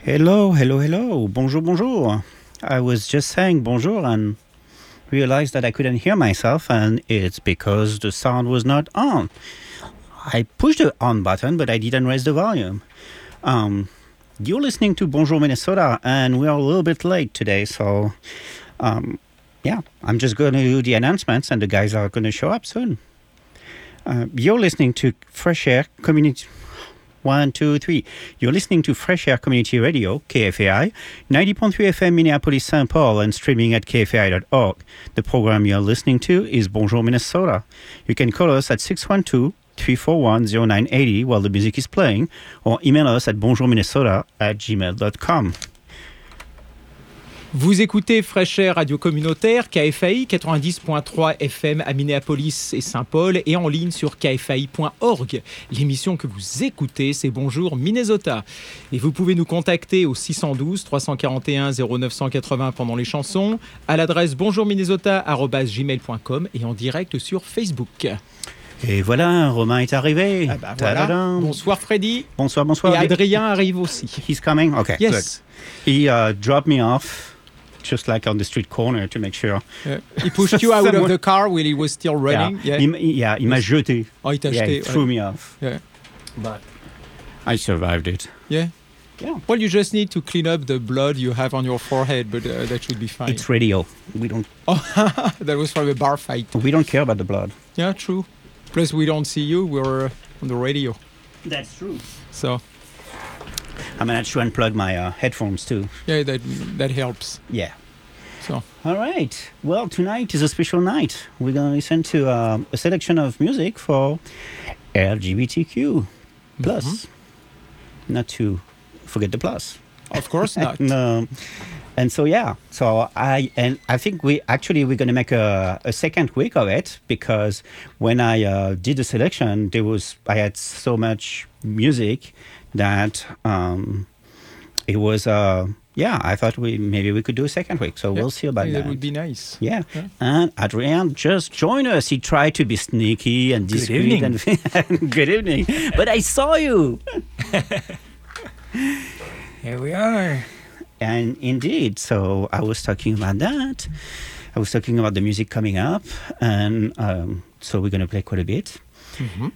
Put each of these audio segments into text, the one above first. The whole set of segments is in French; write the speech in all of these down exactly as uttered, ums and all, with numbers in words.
Hello, hello, hello. Bonjour, bonjour. I was just saying bonjour and realized that I couldn't hear myself, and it's because the sound was not on. I pushed the on button, but I didn't raise the volume. Um, you're listening to Bonjour Minnesota, and we're a little bit late today, so um, yeah, I'm just going to do the announcements, and the guys are going to show up soon. Uh, you're listening to Fresh Air Community... One, two, three. You're listening to Fresh Air Community Radio, K F A I, ninety point three F M Minneapolis, Saint Paul, and streaming at k f a i dot org. The program you're listening to is Bonjour Minnesota. You can call us at six one two, three four one, zero nine eight zero while the music is playing, or email us at bonjourminnesota at gmail dot com. Vous écoutez Fresh Air Radio Communautaire, K F A I quatre-vingt-dix point trois F M à Minneapolis et Saint-Paul et en ligne sur k f a i point org. L'émission que vous écoutez, c'est Bonjour Minnesota. Et vous pouvez nous contacter au six un deux, trois quatre un, zéro neuf huit zéro pendant les chansons, à l'adresse bonjourminnesota arobase gmail point com et en direct sur Facebook. Et voilà, Romain est arrivé. Ah bah voilà. Bonsoir Freddy. Bonsoir, bonsoir. Et Adrien arrive aussi. He's coming? Okay, yes. Good. He uh, dropped me off just like on the street corner to make sure. Yeah. He pushed you out of the car while he was still running. Yeah, yeah. Il, yeah, il m'a jeté. Oh, il t'a yeah, jeté. He threw ouais. me off. Yeah. But I survived it. Yeah. Yeah. Well, you just need to clean up the blood you have on your forehead, but uh, that should be fine. It's radio. We don't. Oh, that was from a bar fight. We don't care about the blood. Yeah, true. Plus, we don't see you. We're uh, on the radio. That's true. So. I managed to unplug my uh, headphones too. Yeah, that that helps. Yeah. So. All right. Well, tonight is a special night. We're going to listen to uh, a selection of music for L G B T Q plus. Mm-hmm. Not to forget the plus. Of course not. and, um, and so yeah. So I and I think we actually we're going to make a, a second week of it, because when I uh, did the selection, there was I had so much music that um, it was. Uh, Yeah, I thought we maybe we could do a second week, so yeah, we'll see about that. That would be nice. Yeah. yeah. And Adrien just joined us. He tried to be sneaky and discreet. Good evening. And good evening. But I saw you. Here we are. And indeed, so I was talking about that. I was talking about the music coming up, and um, so we're going to play quite a bit. Mm-hmm.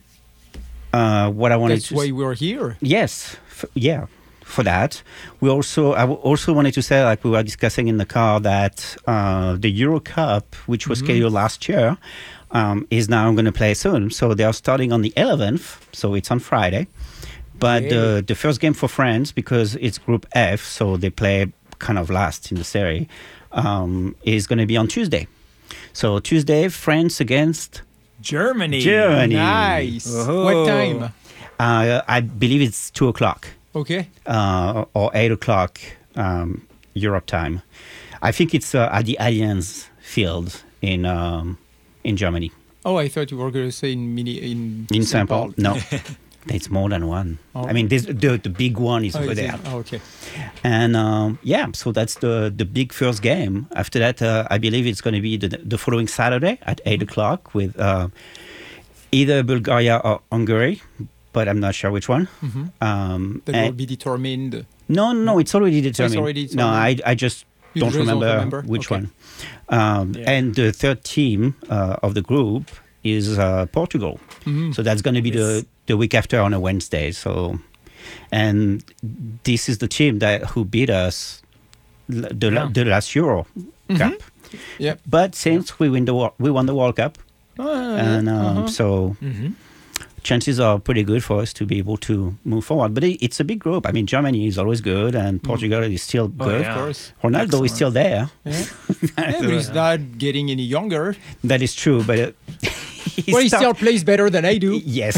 Uh, what I wanted That's to why we're here. Yes. F- yeah. For that, we also I w- also wanted to say, like we were discussing in the car, that uh, the Euro Cup, which was mm-hmm. scheduled last year, um, is now going to play soon. So they are starting on the eleventh, so it's on Friday. But yeah. the the first game for France, because it's Group F, so they play kind of last in the series, um, is going to be on Tuesday. So Tuesday, France against Germany. Germany. Nice. Oh. What time? Uh, I believe it's two o'clock. Okay. Uh, or eight o'clock um, Europe time. I think it's uh, at the Allianz Field in um, in Germany. Oh, I thought you were going to say in mini in in Saint Paul. No, it's more than one. Oh. I mean, the the big one is oh, over is there. Oh, okay. And um, yeah, so that's the the big first game. After that, uh, I believe it's going to be the the following Saturday at eight o'clock with uh, either Bulgaria or Hungary. But I'm not sure which one. Mm-hmm. Um, that will be determined. No, no, it's already determined. It's already determined. No, I, I just you don't just remember, don't remember which okay. one. Um, yeah. And the third team uh, of the group is uh, Portugal. Mm-hmm. So that's going to be yes. the, the week after on a Wednesday. So, and this is the team that who beat us the, yeah. the last Euro mm-hmm. Cup. Yeah. But since we win the we won the World Cup, uh, and um, uh-huh. so. Mm-hmm. Chances are pretty good for us to be able to move forward. But it, it's a big group. I mean, Germany is always good, and Portugal mm. is still oh, good. Yeah. Of course. Ronaldo Excellent. is still there. Yeah, yeah but he's not getting any younger. That is true, but... Uh, he well, he still plays better than I do. Yes,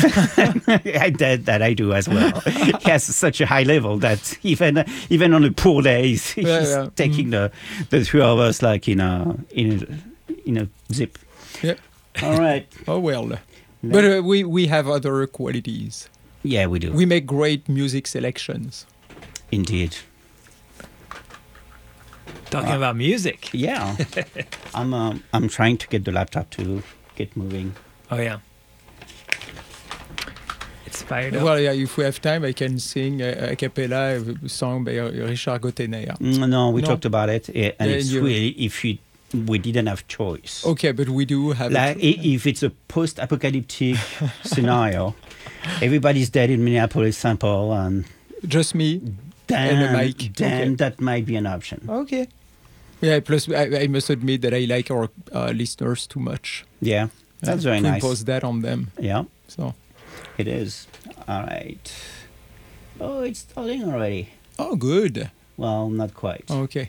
that, that I do as well. He has such a high level that even even on a poor day, he's, he's yeah, yeah. taking mm. the, the three of us like in a, in a, in a zip. Yeah. All right. Oh, well... No. But uh, we, we have other qualities. Yeah, we do. We make great music selections. Indeed. Talking uh, about music. Yeah. I'm um, I'm trying to get the laptop to get moving. Oh, yeah. It's fired up. Well, yeah, if we have time, I can sing a, a cappella a song by Richard Gottener. Mm, No, we No. talked about it, eh, and Yeah, it's you- really if you, we didn't have choice. Okay, but we do have. Like a i- if it's a post-apocalyptic scenario, everybody's dead in Minneapolis, Saint Paul, and just me. then, And a mic. then Okay. that might be an option. Okay. Yeah. Plus, I, I must admit that I like our uh, listeners too much. Yeah, that's uh, very to nice. impose that on them. Yeah, So. it is. All right. Oh, it's starting already. Oh, good. Well, not quite. Okay.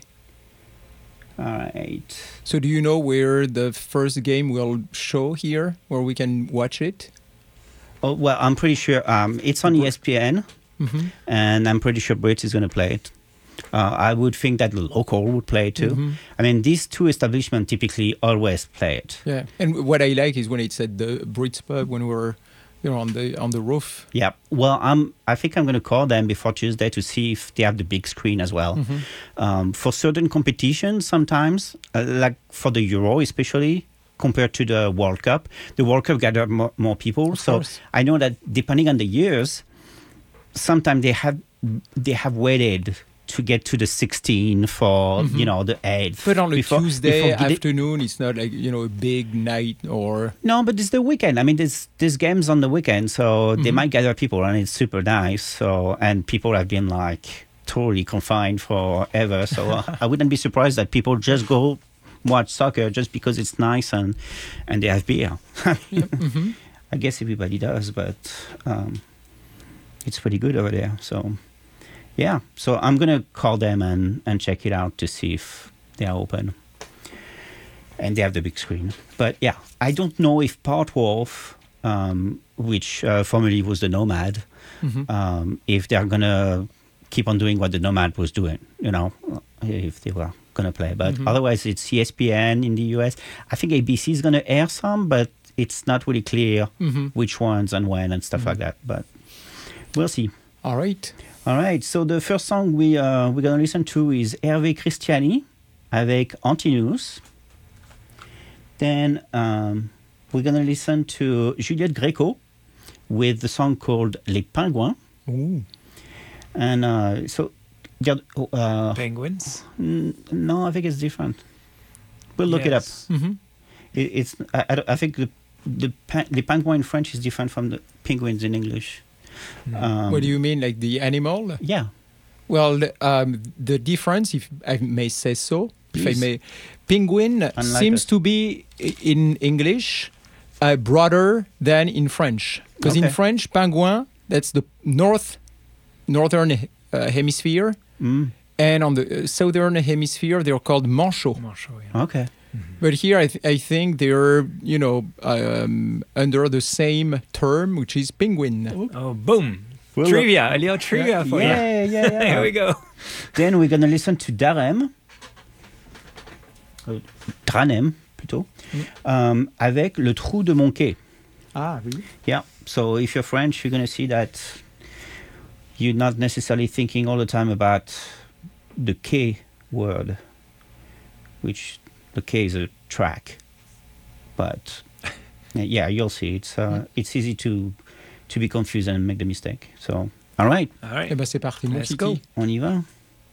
All right. So, do you know where the first game will show here, where we can watch it? Oh well, I'm pretty sure um, it's on E S P N, Mm-hmm. and I'm pretty sure Brits is going to play it. Uh, I would think that the local would play it too. Mhm. I mean, these two establishments typically always play it. Yeah. And what I like is when it's at the Brits pub when we're, you know, on the on the roof. Yeah. Well, I'm. I think I'm going to call them before Tuesday to see if they have the big screen as well. Mhm. Um, for certain competitions, sometimes, uh, like for the Euro especially, compared to the World Cup, the World Cup gathered more, more people. Of so course. I know that depending on the years, sometimes they have they have waited to get to the sixteen for Mhm. you know the eighth. But on a before- Tuesday before get it- afternoon, it's not like, you know, a big night or. No, but it's the weekend. I mean, there's there's games on the weekend, so they Mhm. might gather people, and it's super nice. So and people have been like totally confined forever. So uh, I wouldn't be surprised that people just go watch soccer just because it's nice and and they have beer. Mm-hmm. I guess everybody does, but um, it's pretty good over there. So yeah, so I'm gonna call them and and check it out to see if they are open. And they have the big screen. But yeah, I don't know if Part Wolf, um, which uh, formerly was the Nomad, Mm-hmm. um, if they're gonna keep on doing what the Nomad was doing, you know, if they were gonna play. But Mhm. otherwise, it's E S P N in the U S. I think A B C is gonna air some, but it's not really clear Mm-hmm. which ones and when and stuff like that. But we'll see. All right. All right. So the first song we uh, we're gonna listen to is Hervé Christiani avec Antinous. Then um, we're gonna listen to Juliette Greco with the song called Les Pingouins. Ooh. And uh, so, yeah, uh, Penguins. n- no, I think it's different. We'll look it up. Yes. Mm-hmm. It, it's I, I, don't- I think the the pa- les pingouins in French is different from the penguins in English. Um, What do you mean, like the animal? Yeah. Well, the, um, the difference, if I may say so, if I Please. may, penguin Unlike seems us. to be i- in English uh, broader than in French. Because in Okay. French, penguin, that's the north northern uh, hemisphere, Mm, and on the uh, southern hemisphere, they're called manchots. Marshall, yeah. okay. But here, I, th- I think they're, you know, um, under the same term, which is penguin. Oh, boom. Well, trivia. A little trivia for you. Yeah, yeah, yeah. Here we go. Then we're gonna listen to Darem, euh, Dranem plutôt, um, avec Le Trou de Mon Quai. Ah, oui. Yeah. So if you're French, you're gonna see that you're not necessarily thinking all the time about the quai word, which the quai is a track, but yeah, you'll see. It's uh, it's easy to to be confused and make the mistake. So all right, All right. Eh ben, c'est parti, mon Let's kiki. go. on y va.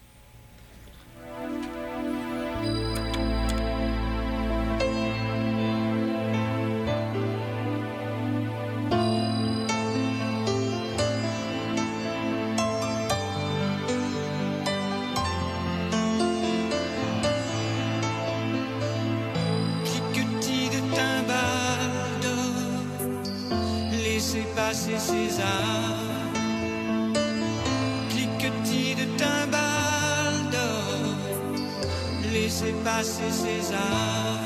Cliquetis de timbales d'or, laissez passer César. Cliquetis de timbales d'or, laissez passer César.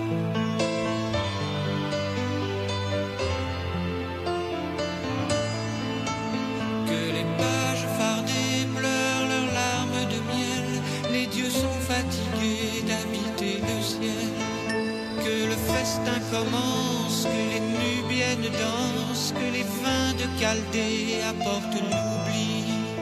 Que les pages fardées pleurent leurs larmes de miel, les dieux sont fatigués d'habiter le ciel. Que le festin commence, que les nubiennes dansent, que les vins de Chaldée apportent l'oubli.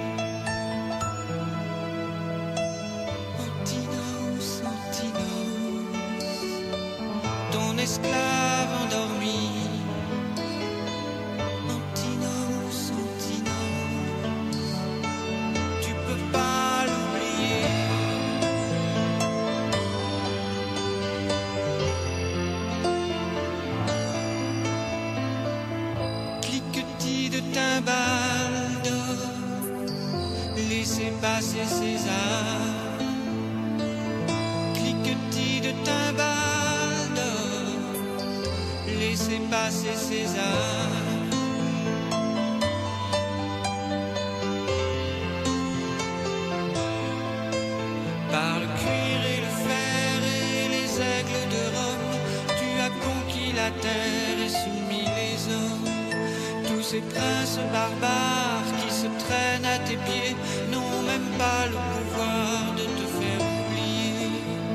Antinos, Antinos, ton esclave endormi. Antinos, passer César. Cliquetis de timbales d'or, laissez passer César. Par le cuir et le fer et les aigles de Rome, tu as conquis la terre et soumis les hommes. Tous ces princes barbares qui se traînent à tes pieds n'ont même pas le pouvoir de te faire oublier.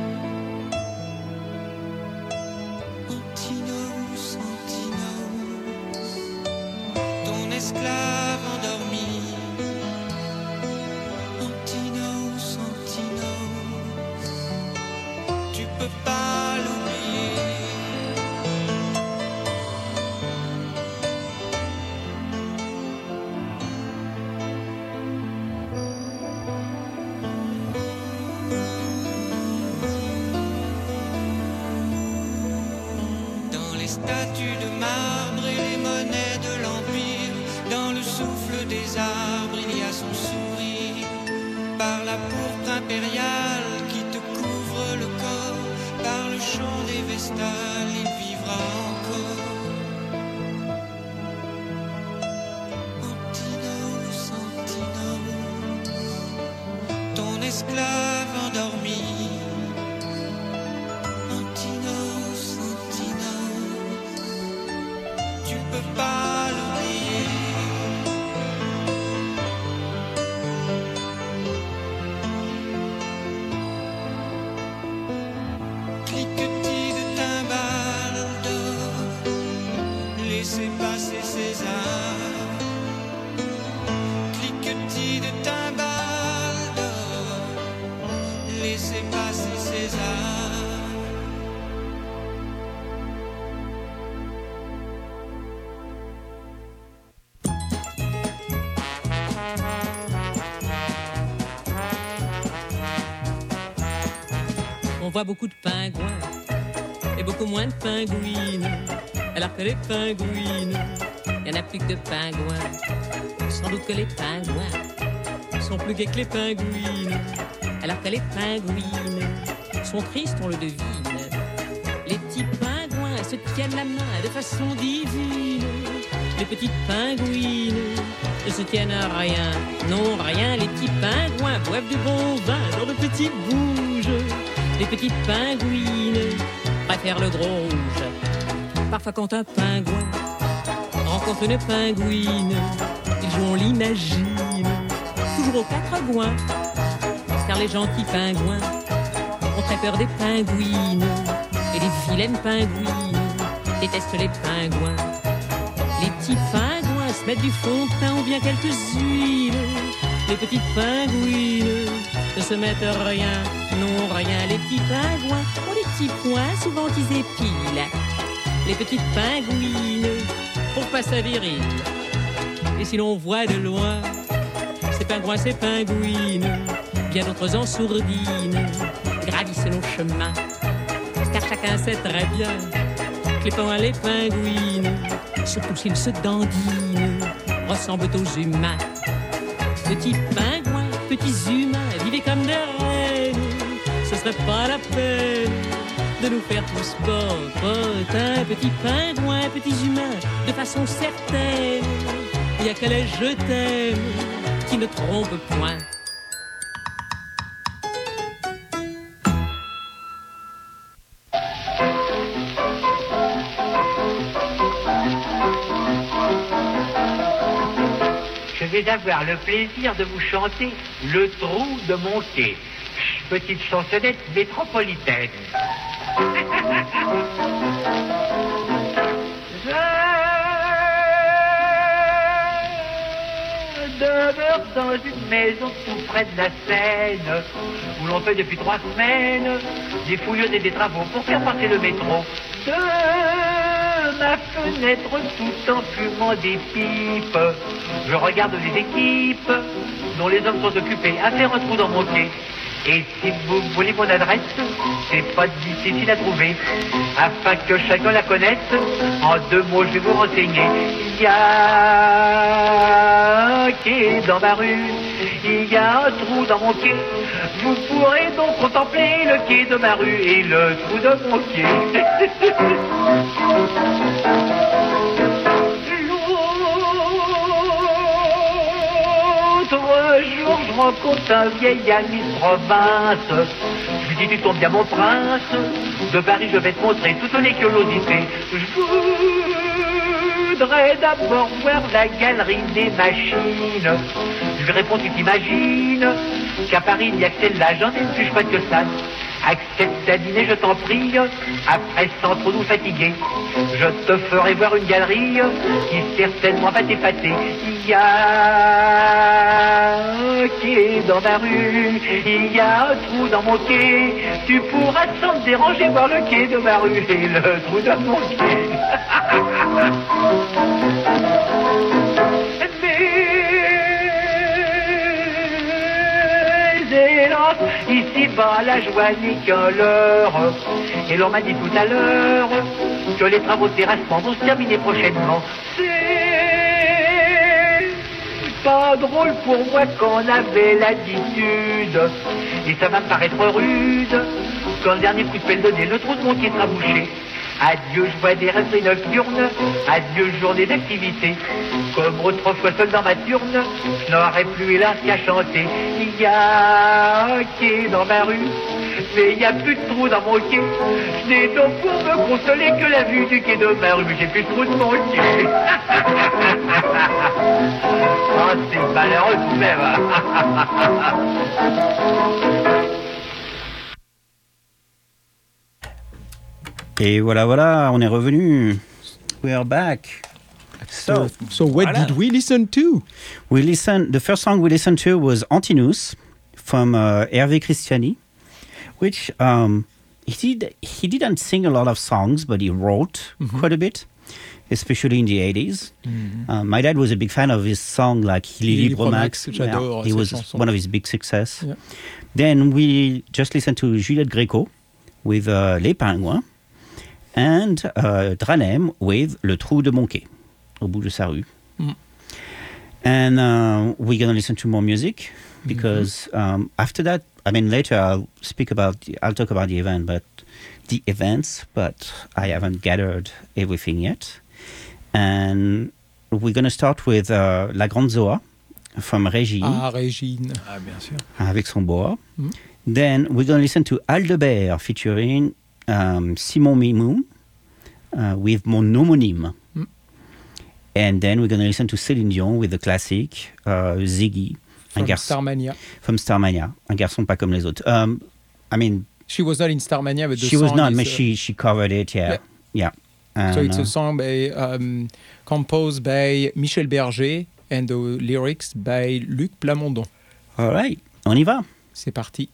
Antinos, Antinos, ton esclave endormi. Antinos, Antinos, tu peux pas l'oublier. Statues de marbre et les monnaies de l'Empire, dans le souffle des arbres il y a son sourire. Par la pourpre impériale qui te couvre le corps, par le chant des vestales il vivra encore. Antinos, Antinos, ton esclave endormi. Pas l'oublier. Cliquetis de timbales d'or, laissez passer César. Cliquetis de timbales d'or, laissez passer César. On voit beaucoup de pingouins et beaucoup moins de pingouines. Alors que les pingouines, il n'y en a plus que de pingouins. Sans doute que les pingouins sont plus gais que les pingouines. Alors que les pingouines sont tristes, on le devine. Les petits pingouins se tiennent la main de façon divine. Les petites pingouines ne se tiennent à rien, non rien. Les petits pingouins boivent du bon vin dans de petits bouges. Les petites pingouines préfèrent le gros rouge. Parfois quand un pingouin rencontre une pingouine, ils jouent, on l'imagine, toujours aux quatre coins. Car les gentils pingouins ont très peur des pingouines. Et les vilaines pingouines détestent les pingouins. Les petits pingouins se mettent du fond de teint ou bien quelques huiles. Les petites pingouines ne se mettent rien, non rien. Les petits pingouins ont des petits points, souvent ils épilent. Les petites pingouines pour pas sa viril. Et si l'on voit de loin ces pingouins, ces pingouines, bien d'autres en sourdine gravissent nos chemins. Car chacun sait très bien que les pingouins, les pingouines, surtout s'ils se dandinent, ressemblent aux humains. Petits pingouins, petits humains, vivez comme des reines. Ce serait pas la peine de nous faire tous potins. Petits pingouins, petits humains, de façon certaine, il y a qu'à les je t'aime qui ne trompe point. Je vais avoir le plaisir de vous chanter Le Trou de mon quai, petite chansonnette métropolitaine. Je demeure dans une maison tout près de la Seine, où l'on fait depuis trois semaines des fouillons et des travaux pour faire passer le métro. De ma fenêtre, tout en fumant des pipes, je regarde les équipes dont les hommes sont occupés à faire un trou dans mon quai. Et si vous voulez mon adresse, c'est pas difficile à trouver. Afin que chacun la connaisse, en deux mots je vais vous renseigner. Il y a un quai dans ma rue, il y a un trou dans mon quai. Vous pourrez donc contempler le quai de ma rue et le trou de mon quai. L'autre jour, je rencontre un vieil ami de province. Je lui dis, tu tombes bien mon prince. De Paris, je vais te montrer toutes les curiosités. Je voudrais d'abord voir la galerie des machines. Je lui réponds, tu t'imagines qu'à Paris, il n'y a que celle-là, j'en ai une plus chouette que ça. Accepte à dîner, je t'en prie, après sans trop nous fatiguer. Je te ferai voir une galerie qui certainement va t'épater. Il y a un quai dans ma rue, il y a un trou dans mon quai. Tu pourras sans te déranger voir le quai de ma rue et le trou de mon quai. Ici bas la joie n'est qu'un leurre. Et l'on m'a dit tout à l'heure que les travaux de terrassement vont se terminer prochainement. C'est pas drôle pour moi qu'on avait l'attitude, et ça va me paraître rude, quand le dernier coup de pelle donné, le trou de mon pied sera bouché. Adieu, je vois des rêveries nocturnes, adieu, journée d'activité. Comme autrefois seul dans ma turne, je n'aurais plus hélas qu'à chanter. Il y a un quai dans ma rue, mais il n'y a plus de trou dans mon quai. Je n'ai donc pour me consoler que la vue du quai de ma rue, j'ai plus de trou de mon quai. Oh, c'est malheureux tout de même. Et voilà, voilà, on est revenu. We are back. So, So what voilà. did we listen to? we listened. The first song we listened to was Antinous from uh, Hervé Christiani, which um, he did. He didn't sing a lot of songs, but he wrote Mm-hmm. quite a bit, especially in the eighties. Uh, my dad was a big fan of his song, like Lily Lily Bromax. Bromax, j'adore He cette was chanson. one of his big success. Yeah. Then we just listened to Juliette Gréco with uh, Les Pingouins, and uh, Dranem with Le Trou de Mon Quai, au bout de sa rue. Mm. And uh, we're going to listen to more music because um, after that, I mean, later I'll speak about, the, I'll talk about the event, but the events, but I haven't gathered everything yet. And we're going to start with uh, La Grande Zoa from Régine, Ah, Régine. Ah, bien sûr. avec son boa. Mm. Then we're going to listen to Aldebert featuring um, Simon Mimoun uh, with Mon homonyme. Mm. And then we're going to listen to Céline Dion with the classic uh, Ziggy, un From garçon Starmania. from Starmania, un garçon pas comme les autres. Um, I mean, She was not in Starmania, but the she was song not, is, but uh, she she covered it. Yeah, yeah. So And, it's uh, a song by, um, composed by Michel Berger and the lyrics by Luc Plamondon. all right, on y va. C'est parti.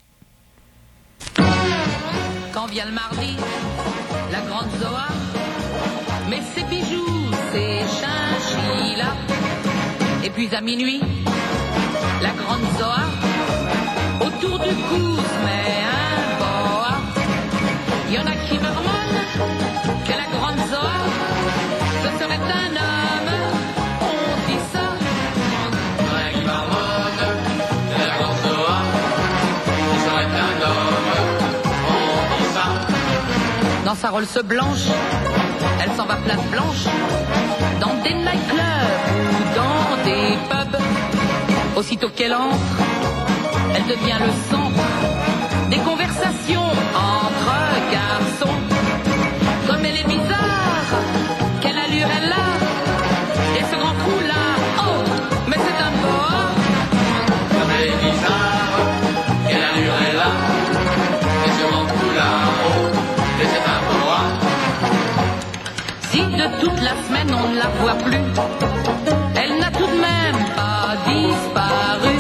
Quand vient le mardi, la grande Zoa met ses bijoux, ses chinchillas. Et puis à minuit, la grande Zoa autour du cou se met un boa. Il y en a qui marmonnent que la grande Zoa ce serait un homme. On dit ça. Il y en a qui marmonnent que la grande Zoa ce serait un homme. On dit ça. Dans sa Rolls blanche, elle s'en va place blanche, dans des nightclubs ou dans des pubs. Aussitôt qu'elle entre, elle devient le centre des conversations entre garçons. Comme elle est bizarre, quelle allure elle a, et ce grand trou là, oh, mais c'est un boa. Comme elle est bizarre, quelle allure elle a, et ce grand trou là, oh, mais c'est un boa. Si de toute la semaine on ne la voit plus, elle n'a tout de même pas disparu.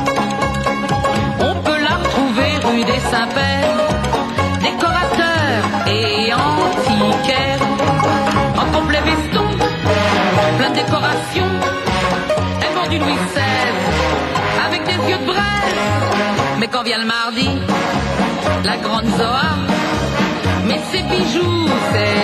On peut la retrouver rue des Saints-Pères, décorateur et antiquaire, en complet veston, plein de décorations. Elle vend du Louis seize, avec des yeux de braise. Mais quand vient le mardi, la grande Zoa met ses bijoux, ses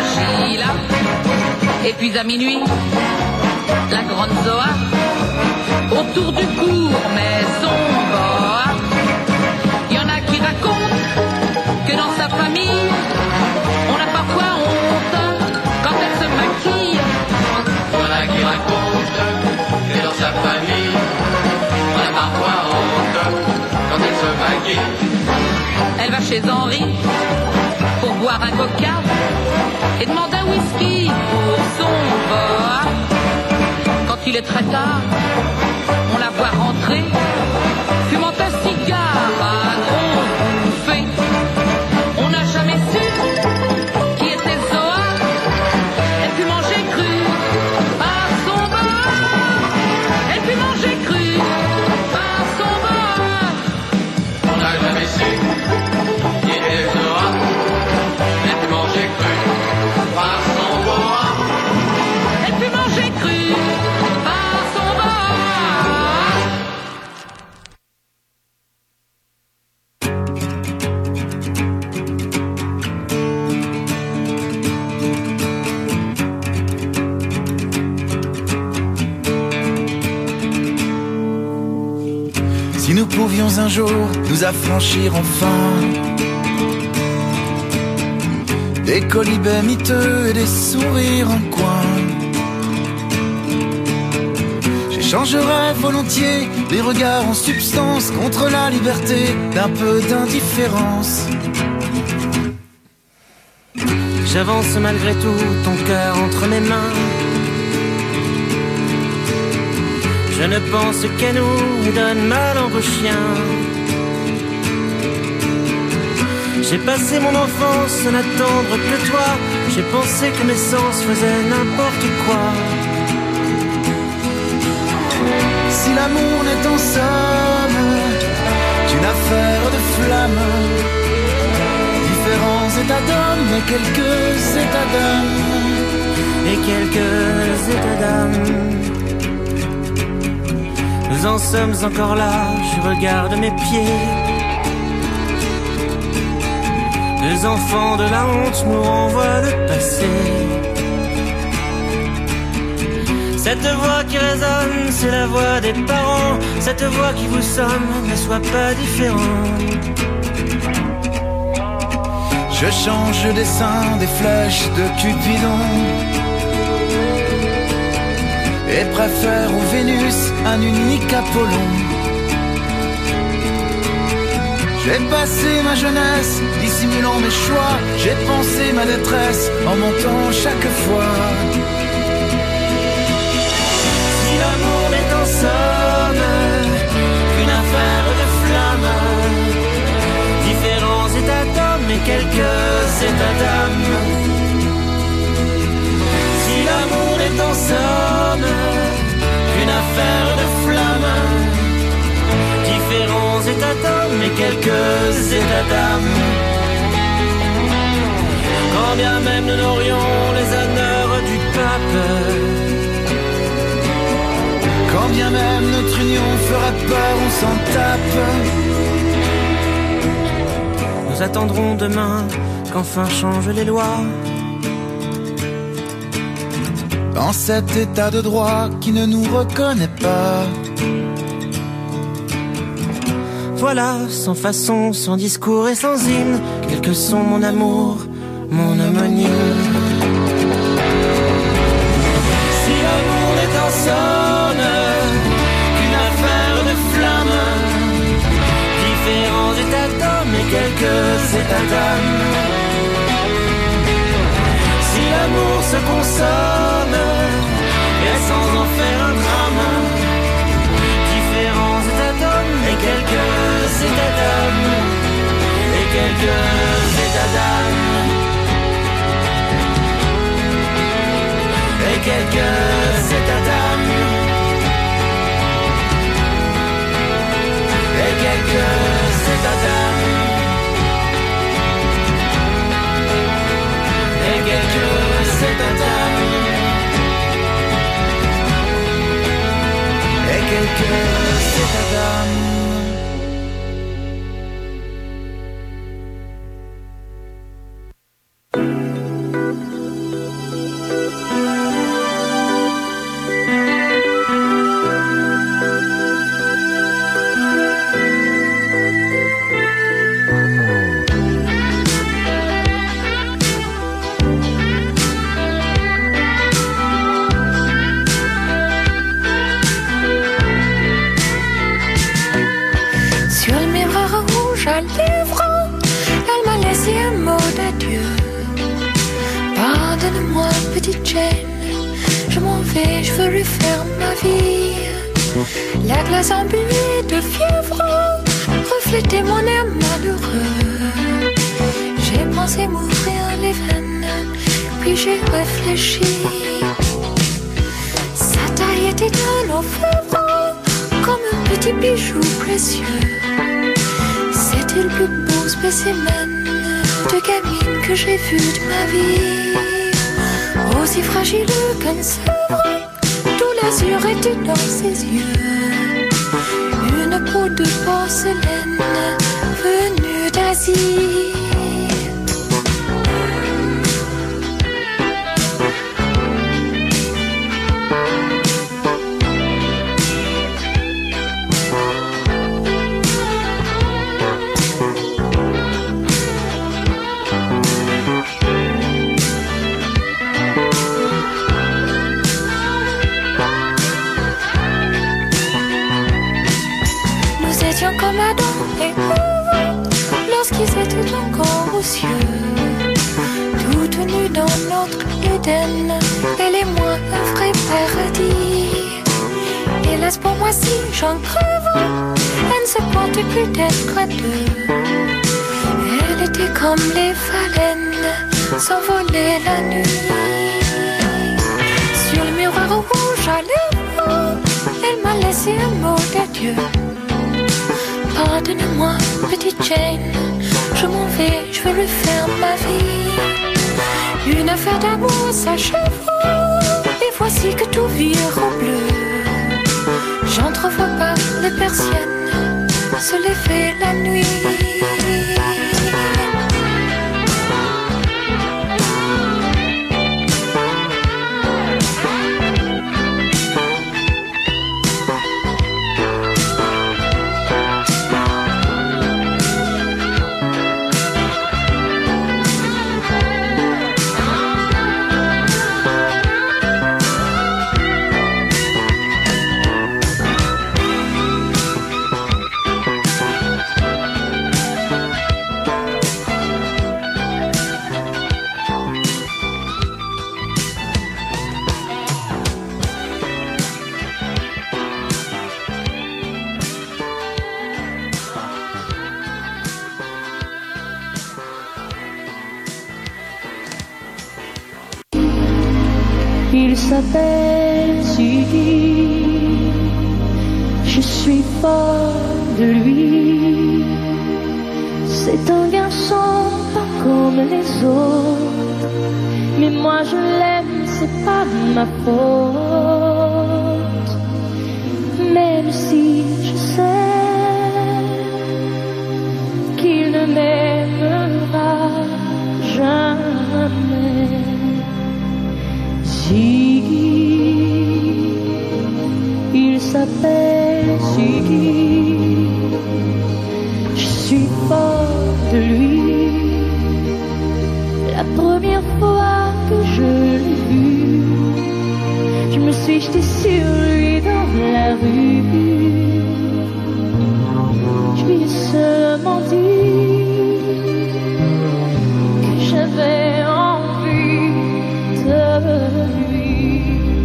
chinchillas. Et puis à minuit, la grande Zoa autour du cours, mais son boa. Il y en a qui racontent que dans sa famille, on a parfois honte quand elle se maquille. Il y en a qui racontent que dans sa famille, on a parfois honte quand elle se maquille. Elle va chez Henri pour boire un coca et demande un whisky pour son boa. Quand il est très tard, on la voit rentrer, fumant un cigare à grosse bouffée. On n'a jamais su qui était Zoa. Elle put manger cru par son boa. Elle put manger cru par son boa. On n'a jamais su qui était Zoa. Elle put manger cru par son boa. Elle put manger cru par son boa. Si nous pouvions un jour nous affranchir enfin des colibets miteux et des sourires en coin, j'échangerais volontiers les regards en substance contre la liberté d'un peu d'indifférence. J'avance malgré tout ton cœur entre mes mains. Je ne pense qu'à nous et donne ma langue au chien. J'ai passé mon enfance à n'attendre que toi. J'ai pensé que mes sens faisaient n'importe quoi. Si l'amour n'est en somme qu'une affaire de flamme, différents états d'âme et quelques états d'âme, Et quelques états d'âme. Nous en sommes encore là, je regarde mes pieds. Deux enfants de la honte nous renvoient le passé. Cette voix qui résonne, c'est la voix des parents. Cette voix qui vous somme, ne soit pas différent. je change des seins, des flèches de Cupidon, et préfère au Vénus un unique Apollon. J'ai passé ma jeunesse dissimulant mes choix, j'ai pensé ma détresse en montant chaque fois. Si l'amour n'est en somme qu'une affaire de flamme, différents états d'hommes et quelques états d'âme. Si l'amour n'est en somme qu'une affaire de flamme, différents états d'hommes et quelques états d'âme. Quand bien même nous n'aurions les honneurs du pape, quand bien même notre union fera peur, on s'en tape. Nous attendrons demain qu'enfin changent les lois. Dans cet état de droit qui ne nous reconnaît pas. Voilà, sans façon, sans discours et sans hymne, quels que sont mon amour, mon homonyme. Si l'amour n'est en somme qu'une affaire de flamme, différents états d'hommes et quelques états d'âme. Si l'amour se consomme et sans en faire un drame, différents états d'hommes et quelques états d'âme, et quelques états d'âme, et quelques états d'âme, et quelques états d'âme, et quelques états d'âme, et quelques états d'âme. petite Jane. Je m'en vais, je veux lui faire ma vie. La glace embuée de fièvre reflétait mon air malheureux. J'ai pensé m'ouvrir les veines, puis j'ai réfléchi. Sa taille était un orfèvre, comme un petit bijou précieux. C'était le plus beau spécimen de gamine que j'ai vu de ma vie. Aussi fragile qu'un sèvre, tout l'azur était dans ses yeux. Une peau de porcelaine venue d'Asie. Comme Adam et Ève, lorsqu'ils étaient encore aux cieux, toutes nues dans notre Éden, elle et moi un vrai paradis. Hélas pour moi si j'en crève, elle ne se portait plus d'être à deux. Elle était comme les phalènes, s'envolaient la nuit. Sur le miroir rouge à lèvres, elle m'a laissé un mot d'adieu. Pardonne-moi, petite Jane, je m'en vais, je veux lui faire ma vie. Une affaire d'amour s'achève, et voici que tout vire au bleu. J'entrevois par les persiennes se lever la nuit. Il s'appelle Ziggy, je suis folle de lui. C'est un garçon pas comme les autres, mais moi je l'aime, c'est pas ma faute. Même si je sais qu'il ne m'aimera jamais. Ziggy, il s'appelle Ziggy, je suis folle de lui. La première fois que je l'ai vu, je me suis jetée sur lui dans la rue. Je lui ai seulement dit que j'avais envie de lui.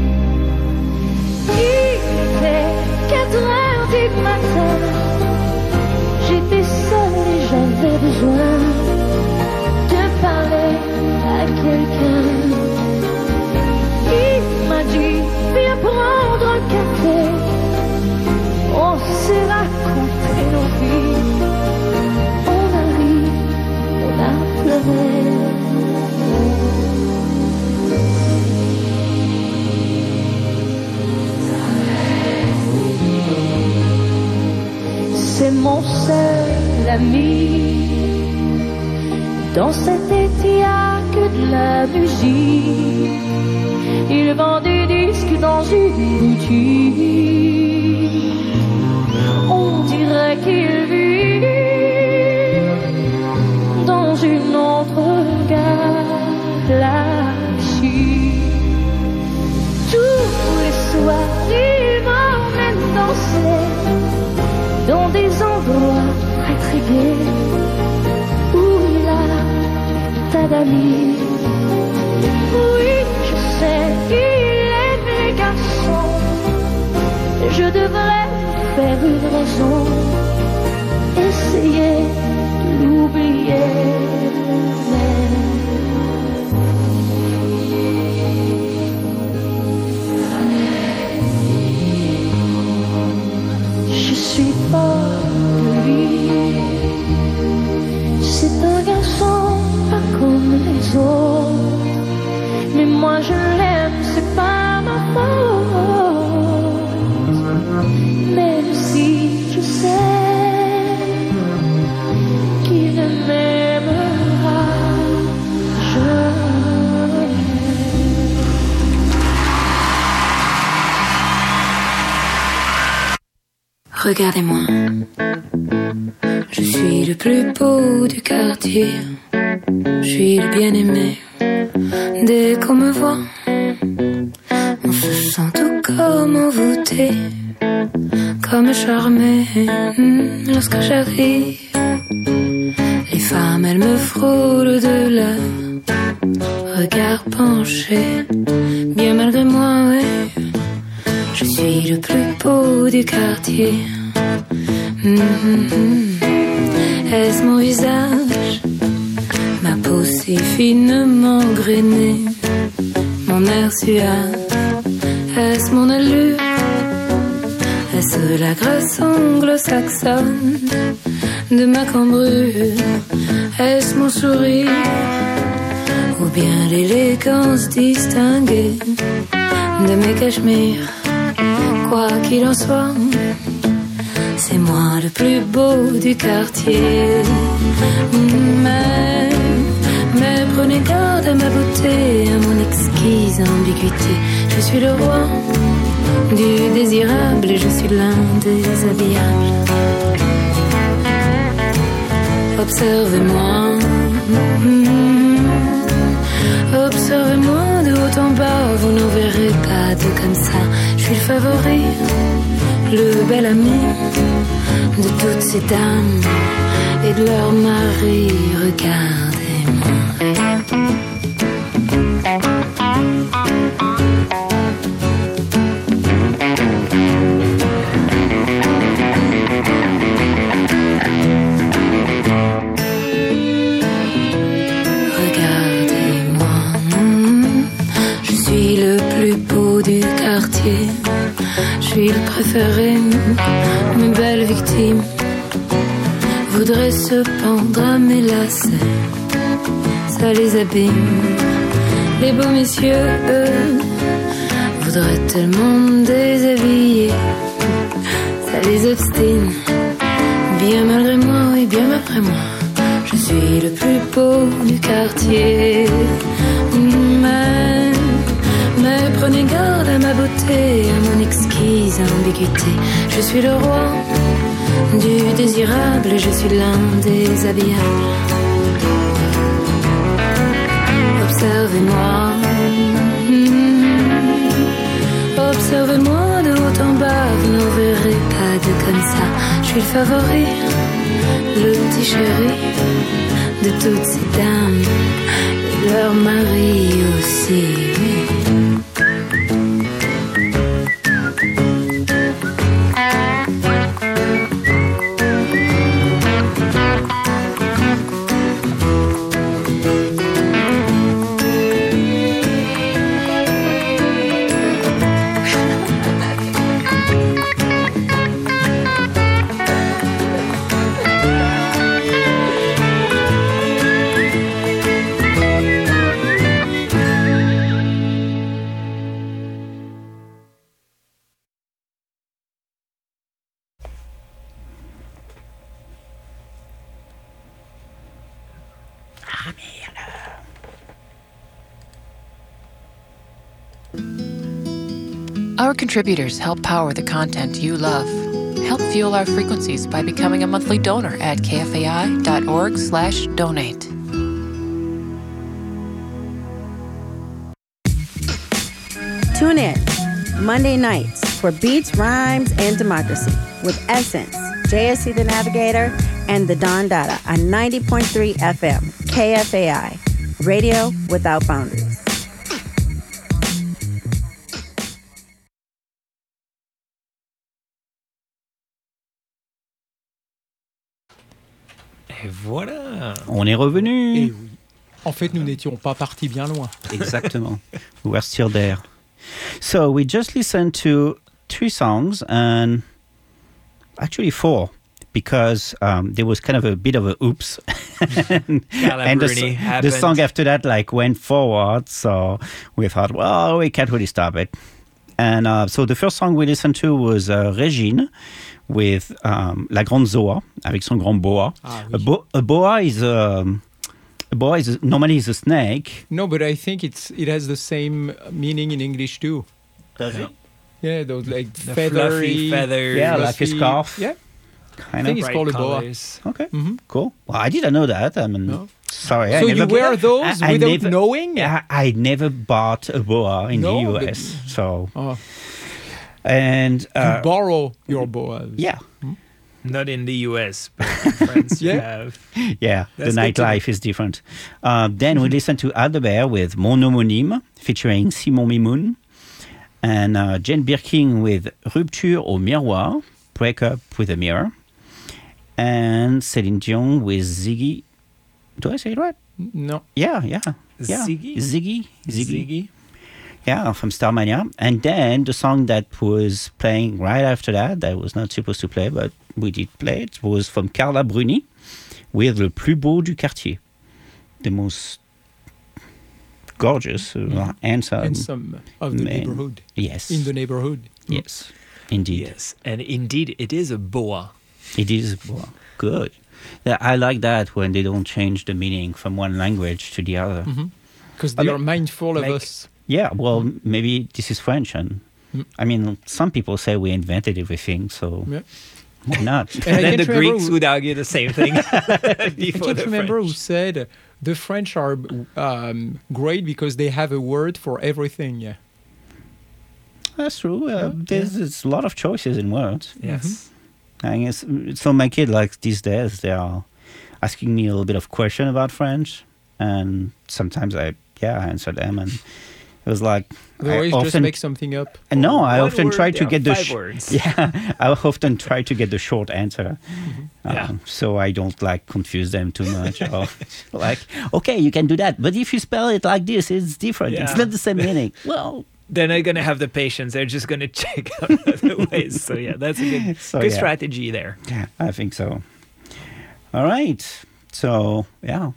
Il était quatre heures du matin, j'étais seule et j'avais besoin de parler à quelqu'un. Il m'a dit, viens prendre un café, on s'est raconté nos vies, on a ri, on a pleuré. C'est mon seul ami. Dans cette tête, il n'y a que de la musique. Il vend des disques dans une boutique. On dirait qu'il vit dans une autre galaxie. Tous les soirs, il m'emmène danser dans des endroits très très gais où il a tas d'amis. Oui, je je devrais faire une raison, essayer de l'oublier. Je suis pas de lui. C'est un garçon pas comme les autres, mais moi je l'aime, c'est pas ma faute. Même si je sais qu'il ne m'aimera jamais. Regardez-moi, je suis le plus beau du quartier, je suis le bien-aimé. Dès qu'on me voit, on se sent tout comme envoûté, comme charmé. Lorsque j'arrive, les femmes elles me frôlent de leur regard penché. Bien malgré moi, oui, je suis le plus beau du quartier. Mmh. Est-ce mon visage, ma peau si finement grainée, mon air suave? Est-ce mon allure? Est-ce la grâce anglo-saxonne de ma cambrure? Est-ce mon sourire? Ou bien l'élégance distinguée de mes cachemires? Quoi qu'il en soit, c'est moi le plus beau du quartier. Mais, mais prenez garde à ma beauté, à mon exquise ambiguïté. Je suis le roi du désirable et je suis l'un des habillables. Observez-moi, observez-moi de haut en bas, vous n'en verrez pas de comme ça. Je suis le favori, le bel ami de toutes ces dames et de leurs maris. Regardez-moi. Regardez-moi. Je suis le plus beau du quartier. Je suis le préféré, mes belles victimes voudraient se pendre à mes lacets, ça les abîme. Les beaux messieurs, eux, voudraient tellement me déshabiller, ça les obstine. Bien malgré moi, oui, bien malgré moi, je suis le plus beau du quartier. Mais Mais prenez garde à ma beauté, à mon exquise ambiguïté. Je suis le roi du désirable et je suis l'un des habillables. Observez-moi, mmh. Observez-moi de haut en bas, vous n'en verrez pas de comme ça. Je suis le favori, le petit chéri de toutes ces dames et leur mari aussi. Our contributors help power the content you love. Help fuel our frequencies by becoming a monthly donor at kfai.org slash donate. Tune in Monday nights for Beats, Rhymes, and Democracy with Essence, J S C the Navigator, and the Don Dada on ninety point three F M, K F A I, Radio Without Boundaries. Et voilà. On est revenu. Et oui. En fait, nous n'étions pas partis bien loin. Exactement. We were still there. So we just listened to three songs, and actually four, because um, there was kind of a bit of a oops. and the, Bruni so- the song after that like went forward, so we thought, well, we can't really stop it. And uh, so the first song we listened to was uh, Régine with um, La Grande Zoa, avec son grand boa. Ah, a, oui. bo- a boa is a, a boa is a, normally is a snake. No, but I think it's it has the same meaning in English too. Does it? Yeah, those like The feathery fluffy feathers. Yeah, like a fluffy- scarf. Yeah, Kind I think of. it's Bright called a boa. colors. Okay, Mhm. cool. Well, I didn't know that. I mean, No. sorry. I So never you bought- wear those I- I without never- knowing? I, I never bought a boa in No, the U but- S. So, Oh, and uh, you borrow your boas. yeah, Not in the U S, but in France you Yeah. have. yeah, That's the good to know. nightlife is different. Uh, then we listened to Aldebert with Mon Homonyme, featuring Simon Mimoun, and uh, Jane Birkin with Rupture au Miroir, Break Up with a Mirror, and Céline Dion with Ziggy. Do I say it right? No. Yeah, yeah, yeah. Ziggy? Ziggy, Ziggy. Ziggy. Yeah, from Starmania. And then the song that was playing right after that, that was not supposed to play, but we did play it, was from Carla Bruni with Le Plus Beau du Quartier. The most gorgeous, uh, handsome. And some of the man. neighborhood. Yes. In the neighborhood. Yes, indeed. Yes, and indeed it is a boa. It is well, good. Yeah, I like that when they don't change the meaning from one language to the other. Because I they mean, are mindful of like- us. Yeah, well, maybe this is French, and Mm. I mean, some people say we invented everything, so Yeah. why not? And I then can't the remember Greeks who- would argue the same thing I before can't the remember French. who said the French are um, great because they have a word for everything. Yeah. That's true. Uh, there's, there's a lot of choices in words. Yes. I guess so. My kid, like these days, they are asking me a little bit of question about French, and sometimes I, yeah, I answer them, and it was like I Otherwise, just often make something up. And no, I One often word, try to there get are the five sh- words. yeah. I often try to get the short answer, Yeah. um, so I don't like confuse them too much. Or like, okay, you can do that, but if you spell it like this, it's different. It's Yeah. not the same meaning. Well, They're not going to have the patience. They're just going to check out other ways. So, yeah, that's a good, So, good yeah. strategy there. I think so. All right. So yeah.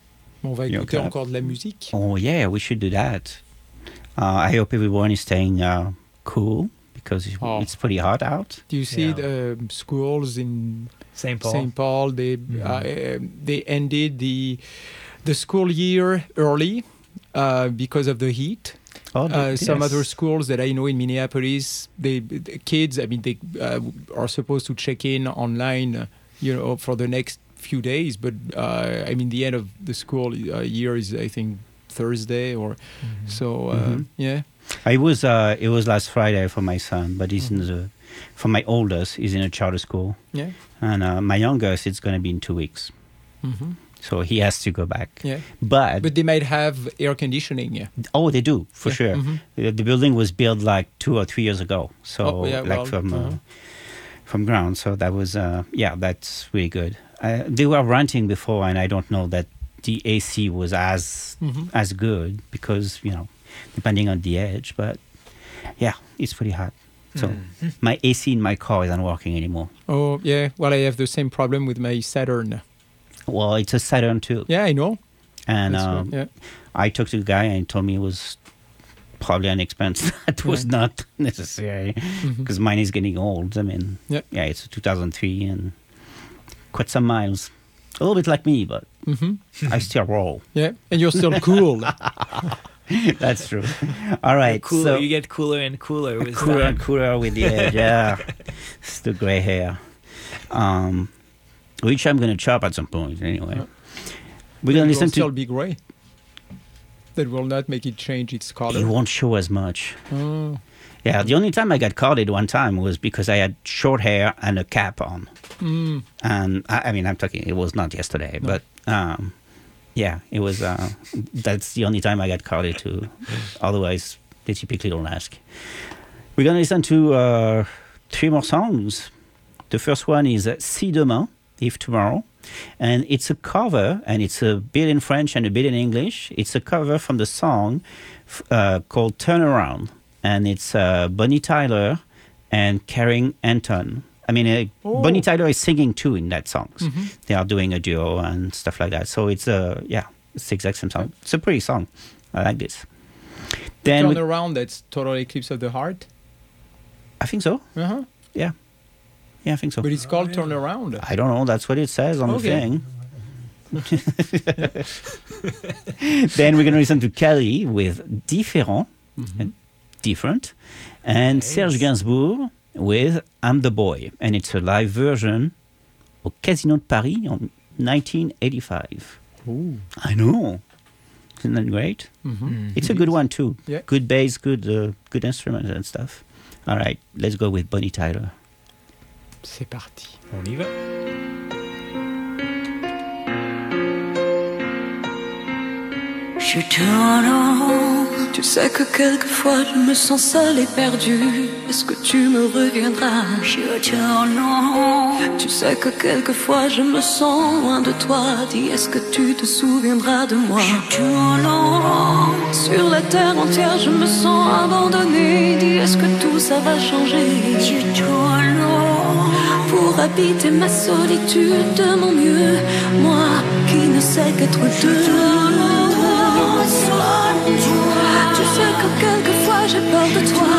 On va You écouter okay? encore de la musique. Oh yeah, we should do that. Uh, I hope everyone is staying uh, cool because it- Oh. it's pretty hot out. Do you see Yeah. the um, schools in Saint Paul. Saint Paul? They Mhm. uh, um, they ended the the school year early uh, because of the heat. Oh, Uh, some yes. other schools that I know in Minneapolis, they the kids. I mean, they uh, are supposed to check in online, uh, you know, for the next few days. But uh, I mean, the end of the school uh, year is, I think, Thursday or so. Uh, Mhm. Yeah. I was uh, it was last Friday for my son, but he's in the for my oldest he's in a charter school, Yeah. and uh, my youngest it's going to be in two weeks, Mhm. so he has to go back. Yeah. But, But they might have air conditioning. Yeah. oh, they do for Yeah. sure. Mhm. The, the building was built like two or three years ago, so Oh, yeah, like well, from uh, uh-huh. from ground. So that was uh, yeah, that's really good. Uh, they were renting before, and I don't know that the A C was as Mhm. as good because you know depending on the edge, but yeah, it's pretty hot. So Mhm. my A C in my car isn't working anymore. Oh yeah. Well, I have the same problem with my Saturn. Well, it's a Saturn too, Yeah, I know. and That's um, right, yeah. I talked to the guy and he told me it was probably an expense that was Yeah. not necessary Mhm. because mine is getting old. I mean, Yeah. yeah, it's a two thousand three and quite some miles. A little bit like me, but Mhm. I still roll. Yeah, and you're still cool. That's true. All right, Cooler, so you get cooler and cooler with cooler time. and cooler with the age. Yeah, it's the gray hair. Um, which I'm gonna chop at some point anyway. We're gonna It listen will still to. be gray. That will not make it change its color. It won't show as much. Oh. Yeah, the only time I got carded one time was because I had short hair and a cap on. Mm. And I, I mean, I'm talking, it was not yesterday, No. but um, yeah, it was, uh, that's the only time I got carded too. Otherwise, they typically don't ask. We're going to listen to uh, three more songs. The first one is uh, Si Demain, If Tomorrow, And it's a cover, and it's a bit in French and a bit in English. It's a cover from the song uh, called Turn Around. And it's uh, Bonnie Tyler and Karen Anton. I mean, uh, Oh. Bonnie Tyler is singing too in that song. Mhm. They are doing a duo and stuff like that. So it's a, yeah, it's the exact same song. It's a pretty song. I like this. Then Turn we- Around, that's Total Eclipse of the Heart. I think so. Uh-huh. Yeah. Yeah, I think so. But it's called Turn Around. I don't know. That's what it says on Okay. the thing. Then we're going to listen to Kelly with Différent, and different, and Serge Gainsbourg with I'm the Boy. And it's a live version au Casino de Paris in nineteen eighty-five. Ooh. I know. Isn't that great? Mhm. It's a good one too. Yeah. Good bass, good, uh, good instruments and stuff. All right, let's go with Bonnie Tyler. C'est parti. On y va. Je tourne en rond. Tu sais que quelquefois je me sens seule et perdue. Est-ce que tu me reviendras? Je tourne en rond. Tu sais que quelquefois je me sens loin de toi. Dis, est-ce que tu te souviendras de moi? Je tourne en rond. Sur la terre entière je me sens abandonnée. Dis, est-ce que tout ça va changer? Je tourne en rond. Pour habiter ma solitude de mon mieux. Moi qui ne sais qu'être deux. Tu sais que quelquefois j'ai peur de toi.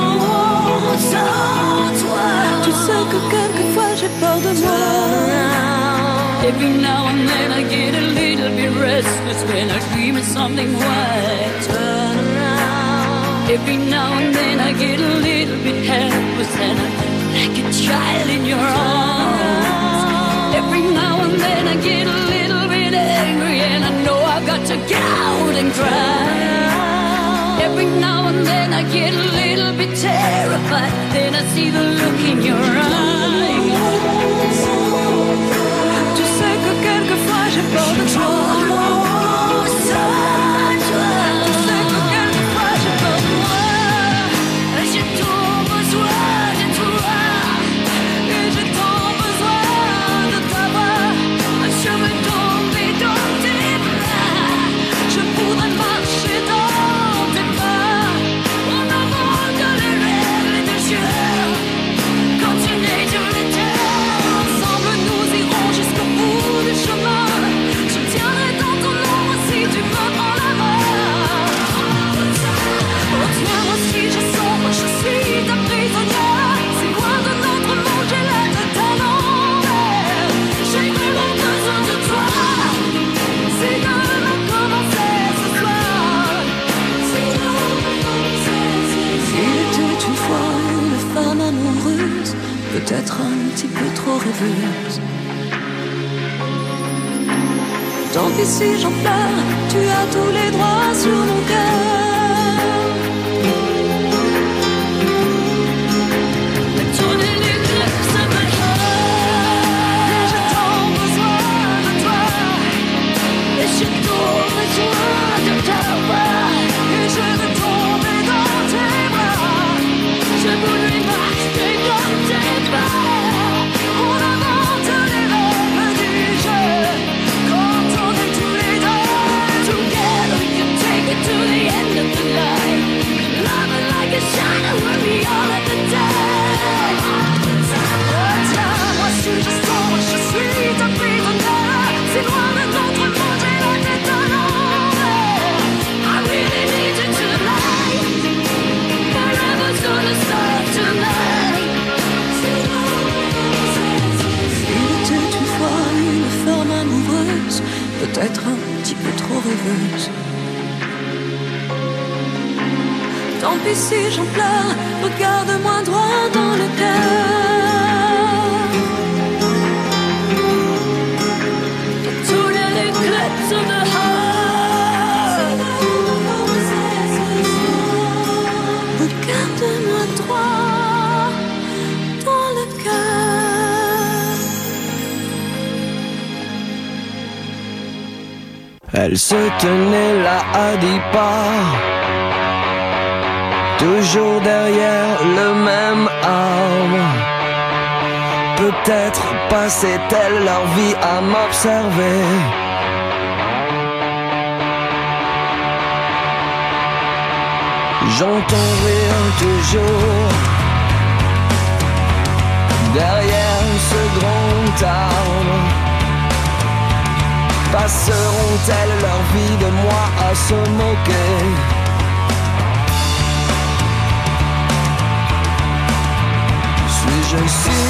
Tu sais que quelquefois j'ai peur de moi. Every now and then I get a little bit restless when I dream of something white. Turn around. Every now and then I get a little bit helpless and I'm like a child in your arms. Every now and then I get a little bit angry and I know I've got to get out and cry. Every now and then I get a little bit terrified. Then I see the look in your eyes. Tu sais que quelquefois j'ai peur de toi. Tu sais que quelquefois j'ai peur de moi. J'ai trop besoin de toi. Et j'ai trop besoin de t'avoir. Je veux tomber dans tes bras. Je voudrais marcher dans tes pas. En avant de les rêves et des yeux. Continuer tout l'été. Ensemble nous irons jusqu'au bout du chemin. Je tiendrai dans ton ombre si tu me prends la main. Retiens-moi si je sombre, je suis ta prisonnière. C'est loin de notre monde, j'ai la tête à l'envers. J'ai vraiment besoin de toi. C'est de recommencer ce soir. C'est de recommencer ce soir. Il était une fois une femme amoureuse, peut-être un petit peu trop rêveuse. Tant pis si j'en pleure, tu as tous les droits sur mon cœur. Tourner les clés, ça me et j'ai tant besoin de toi. Et j'ai trop besoin de t'avoir. Et je veux tomber dans tes bras. Je voudrais marcher dans tes pas. En avant de les rêves du jeu. Quand on est tous les deux together, we can take it to the end of the night. Love it like a shadow when we all at the day. Retiens-moi si je sombre, je suis ta prisonnière. C'est loin de notre monde, j'ai la tête à l'envers. I really need you tonight. Forever's gonna start tonight. Il était une fois une femme amoureuse, peut-être un petit peu trop rêveuse. Tant pis si j'en pleure, regarde-moi droit dans le cœur. To the eclipse of the heart. Regarde-moi droit dans le cœur. Elle se tenait là à dix pas, toujours derrière le même arbre. Peu peut-être passaient-elles leur vie à m'observer. J'entends rire toujours derrière ce grand arbre. Passeront-elles leur vie de moi à se moquer? Suis-je si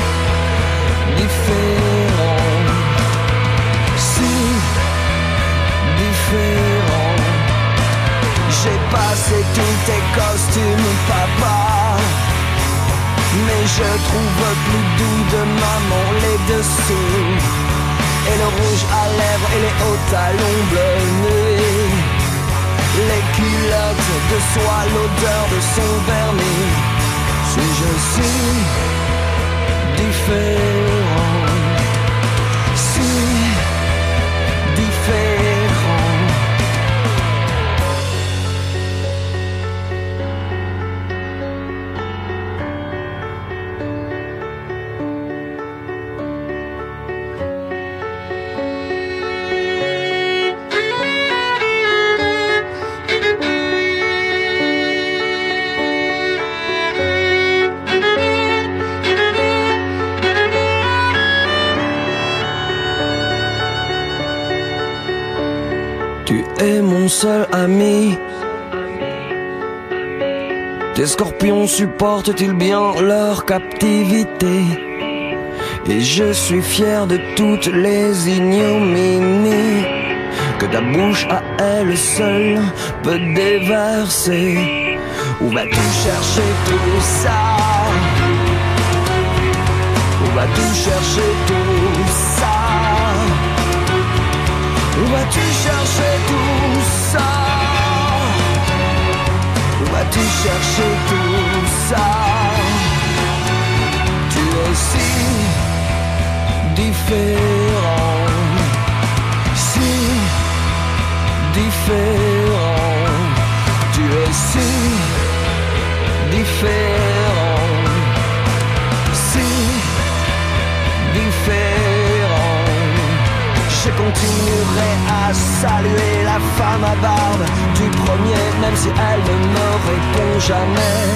différent, si différent? J'ai passé tous tes costumes, papa, mais je trouve plus doux de maman les dessous. Et le rouge à lèvres et les hauts talons bleu nuit. Les culottes de soie, l'odeur de son vernis. Suis-je si différent, si différent? est mon seul ami. Tes scorpions supportent-ils bien leur captivité? Et je suis fier de toutes les ignominies que ta bouche à elle seule peut déverser. Où vas-tu chercher tout ça? Où vas-tu chercher tout ça? Où vas-tu chercher tout ça? Où vas-tu chercher tout ça? Tu es si différent, si différent. Tu es si différent, si différent. Je continuerai à saluer la femme à barbe du premier, même si elle ne me répond jamais.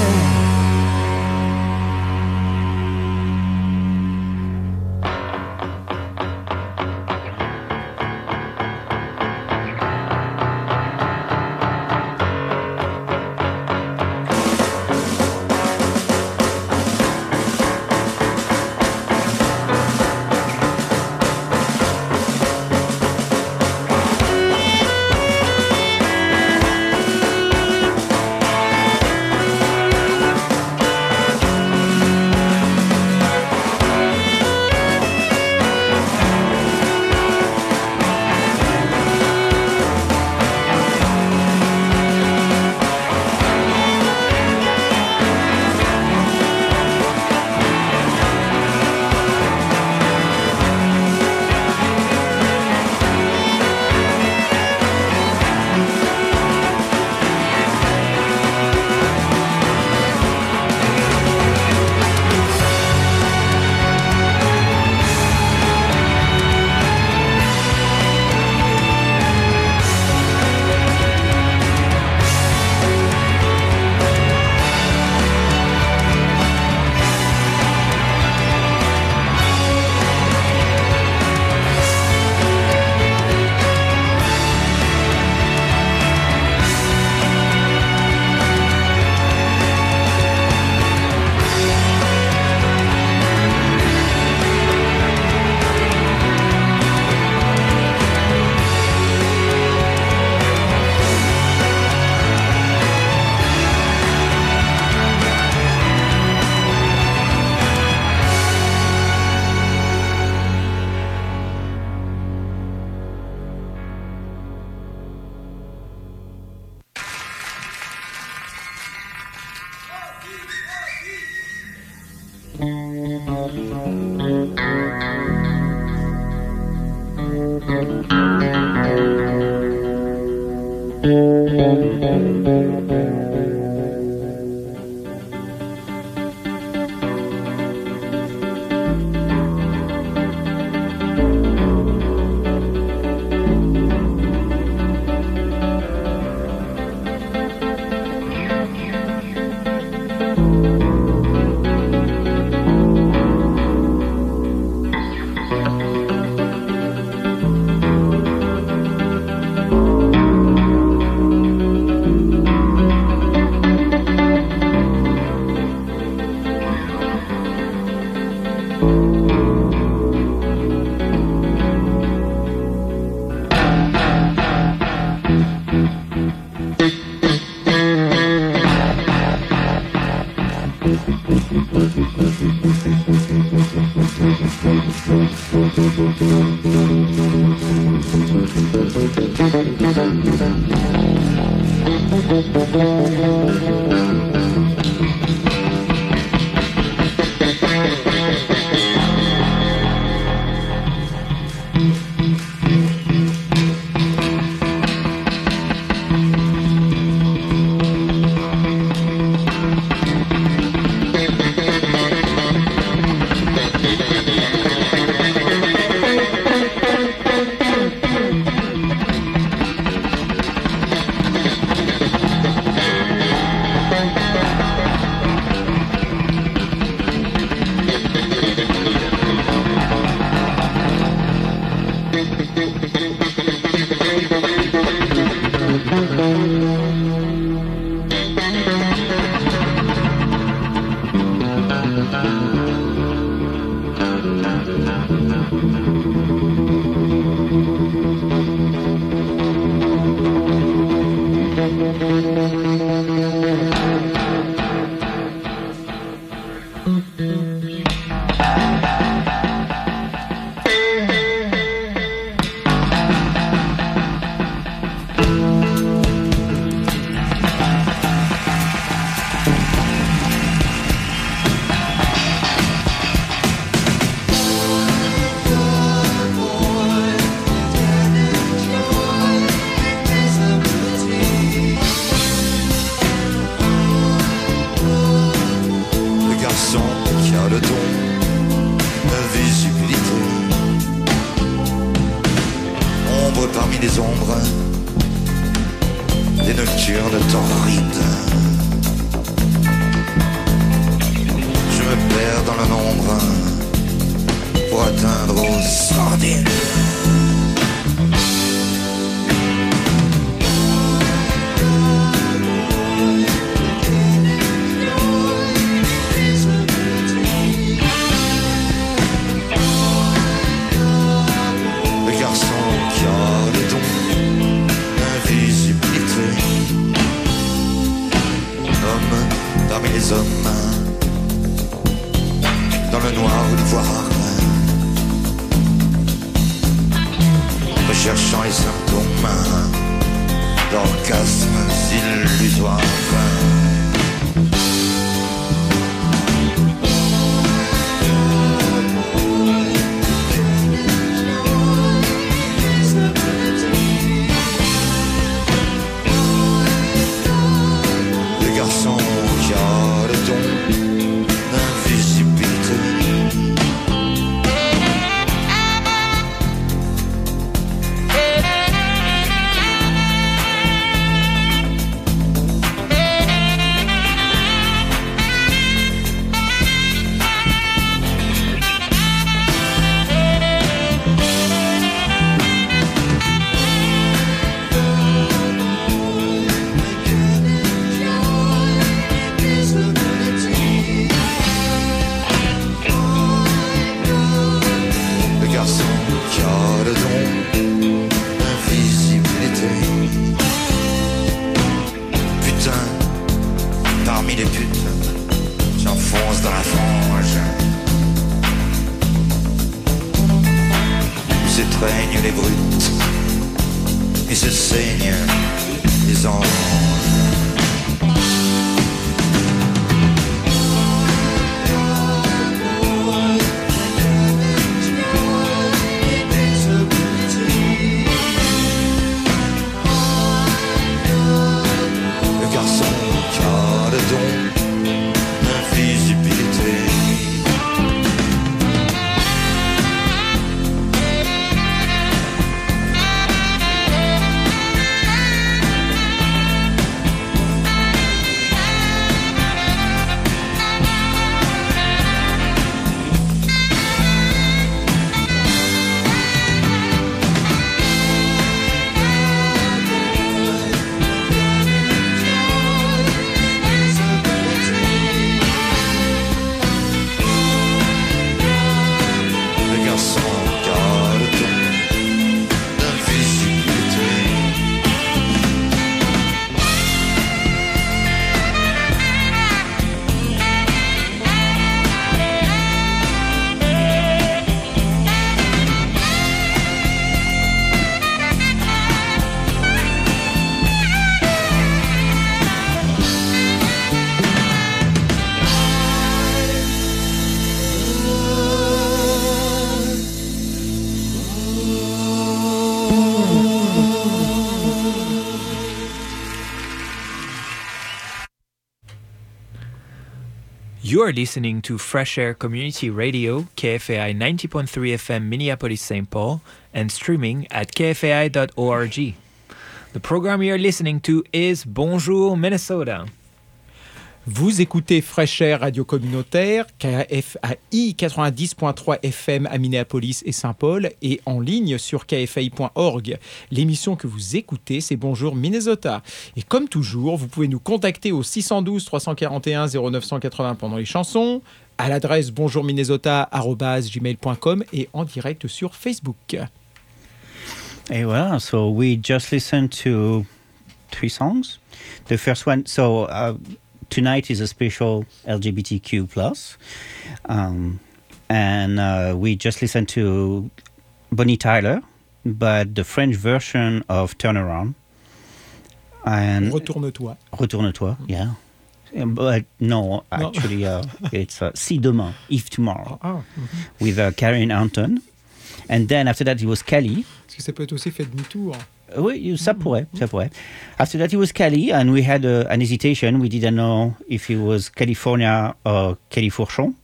You're listening to Fresh Air Community Radio, K F A I ninety point three F M Minneapolis Saint Paul, and streaming at k f a i dot org. The program you're listening to is Bonjour Minnesota. Vous écoutez Fresh Air Radio Communautaire, K F A I quatre-vingt-dix point trois F M à Minneapolis et Saint-Paul, et en ligne sur k f a i point org. L'émission que vous écoutez, c'est Bonjour Minnesota. Et comme toujours, vous pouvez nous contacter au six un deux, trois quatre un, zéro neuf huit zéro pendant les chansons, à l'adresse bonjour minnesota arobase gmail point com et en direct sur Facebook. Hey, well, so we just listened to three songs. The first one, so... Uh, Tonight is a special L G B T Q plus, um, and uh, we just listened to Bonnie Tyler, but the French version of Turnaround. And Retourne-toi. Retourne-toi, yeah. But no, actually, uh, it's uh, Si Demain, If Tomorrow, oh, mm-hmm. with uh, Karen Anton. And then after that, it was Kelly. Parce que ça peut être aussi fait demi-tour. Oui, ça pourrait, ça pourrait. After that, it was Kelly, and we had uh, an hesitation. We didn't know if it was California or Califourchon.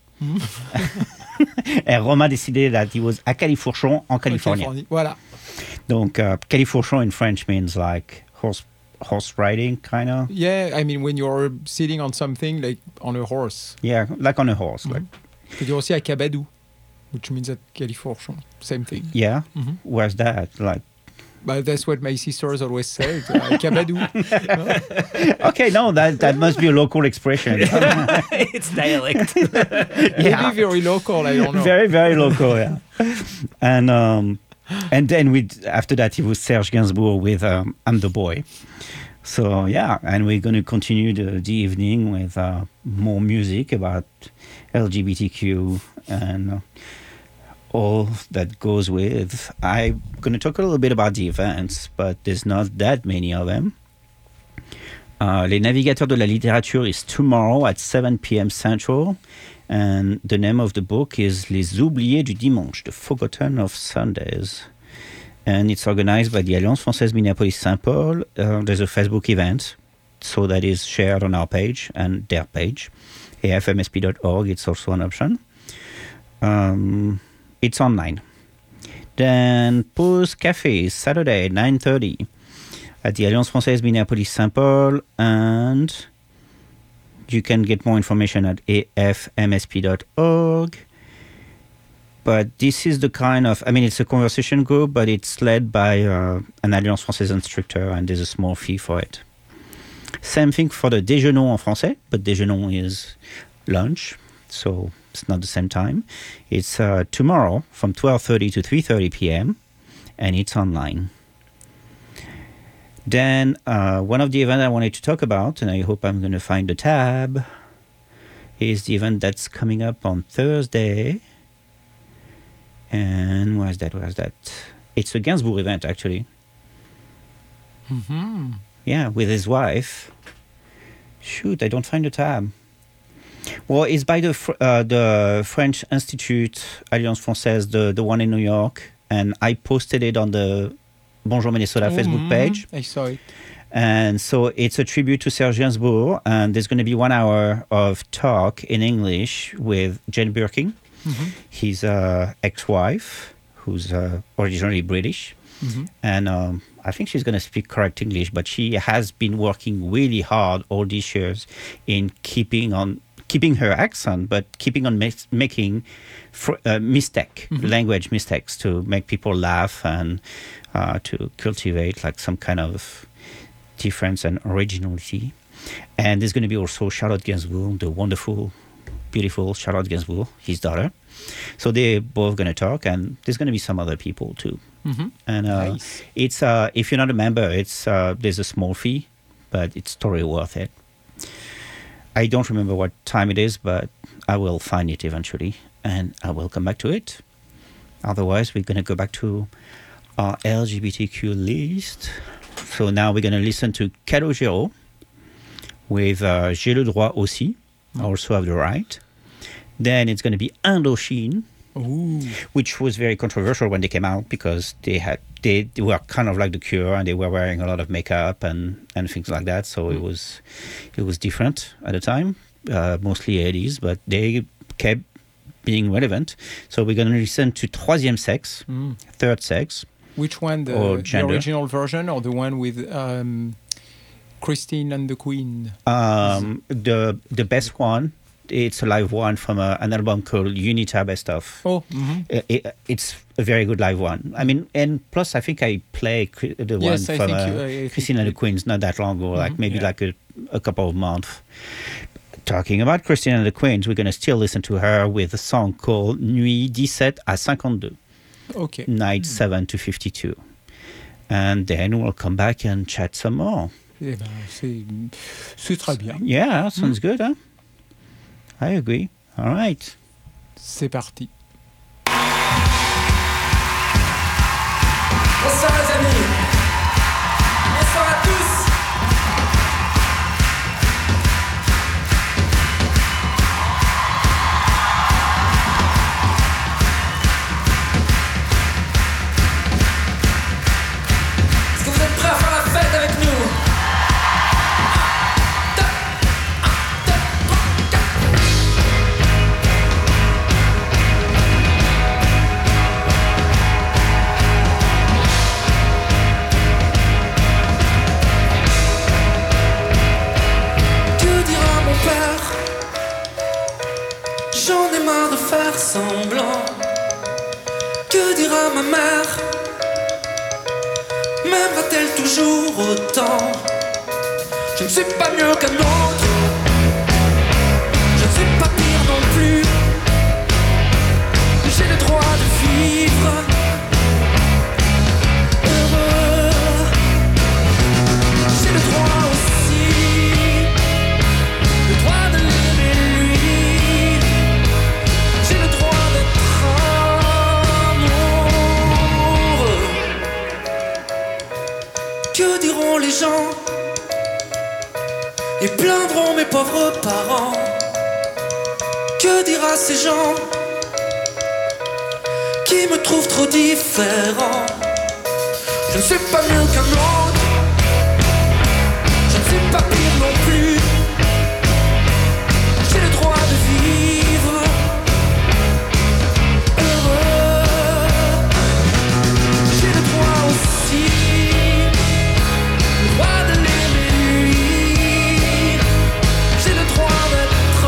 Et Roma décidé that it was à Califourchon en Californie. Californie. Voilà. Donc, uh, Califourchon in French means like horse horse riding, kind of. Yeah, I mean when you're sitting on something like on a horse. Yeah, like on a horse. Mm-hmm. Like. Tu peux dire aussi à Cabadou, which means at Califourchon. Same thing. Yeah. Mm-hmm. Where's that? Like. But that's what my sisters always said. Uh, Cabadou. Okay, no, that that must be a local expression. It's dialect. Yeah. Maybe very local. I don't know. Very, very local. Yeah. And um, and then we after that it was Serge Gainsbourg with um, "I'm the Boy." So yeah, and we're going to continue the, the evening with uh, more music about L G B T Q and. Uh, all that goes with. I'm going to talk a little bit about the events, but there's not that many of them. Uh, Les Navigateurs de la Littérature is tomorrow at seven p.m. Central, and the name of the book is Les Oubliés du Dimanche, The Forgotten of Sundays. And it's organized by the Alliance Française Minneapolis-Saint Paul. Uh, there's a Facebook event, so that is shared on our page and their page. A F M S P dot org, it's also an option. Um... It's online. Then Pause Café is Saturday, nine thirty at the Alliance Française Minneapolis-Saint Paul, and you can get more information at A F M S P dot org. But this is the kind of, I mean, it's a conversation group, but it's led by uh, an Alliance Française instructor, and there's a small fee for it. Same thing for the déjeuner en français, but déjeuner is lunch, so it's not the same time. It's uh, tomorrow from twelve thirty to three thirty p.m. and it's online. Then uh, one of the events I wanted to talk about, and I hope I'm going to find the tab, is the event that's coming up on Thursday. And where's that? Where's that? It's a Gainsbourg event, actually. Mm-hmm. Yeah, with his wife. Shoot, I don't find the tab. Well, it's by the uh, the French Institute Alliance Française, the, the one in New York, and I posted it on the Bonjour Minnesota mm-hmm. Facebook page. I saw it. And so it's a tribute to Serge Gainsbourg, and there's going to be one hour of talk in English with Jane Birkin, mm-hmm. his uh, ex-wife, who's uh, originally British. Mm-hmm. And um, I think she's going to speak correct English, but she has been working really hard all these years in keeping on keeping her accent, but keeping on mis- making fr- uh, mistake, mm-hmm. language mistakes to make people laugh and uh, to cultivate like some kind of difference and originality. And there's going to be also Charlotte Gainsbourg, the wonderful, beautiful Charlotte Gainsbourg, his daughter. So they're both going to talk, and there's going to be some other people too. Mm-hmm. And uh, nice. it's uh, if you're not a member, it's uh, there's a small fee, but it's totally worth it. I don't remember what time it is, but I will find it eventually, and I will come back to it. Otherwise, we're going to go back to our L G B T Q list. So now we're going to listen to Calogero with uh, J'ai le droit aussi, I also have the right. Then it's going to be Indochine, Ooh. which was very controversial when they came out because they had they, they were kind of like The Cure, and they were wearing a lot of makeup and, and things like that. So mm. it was it was different at the time. uh, mostly eighties, but they kept being relevant. So we're going to listen to Troisième Sexe, Mm. Third Sex. Which one, the, or the gender. original version or the one with um, Christine and the Queen? Um, the the best one, it's a live one from a, an album called Unita Best Of. Oh, mhm. It, it, it's a very good live one. I mean, and plus I think I played cri- the Yes, one I from think uh, you- I- I think Christine and the Queens not that long ago, like Mhm, maybe yeah. like a, a couple of months. Talking about Christine and the Queens, we're going to still listen to her with a song called Nuit dix-sept à cinquante-deux. Okay. Night seven to fifty-two. And then we'll come back and chat some more. Eh ben, c'est, c'est très bien. Yeah, sounds Mm. good, huh? I agree. All right. C'est parti. Bonsoir les amis. Bonsoir à tous. Est-ce que vous êtes prêts à faire la fête avec nous? Que dira mon père? J'en ai marre de faire semblant. Que dira ma mère? M'aimera-t-elle toujours autant? Je ne suis pas mieux qu'un autre. Je ne suis pas pire non plus. J'ai le droit de vivre heureux. J'ai le droit aussi, le droit de l'aimer lui. J'ai le droit d'être amoureux. Que diront les gens? Ils plaindront mes pauvres parents. Que dira ces gens qui me trouvent trop différent? Je ne suis pas mieux qu'un autre. Je ne suis pas pire non plus. J'ai le droit de vivre heureux. J'ai le droit aussi, le droit de l'aimer lui. J'ai le droit d'être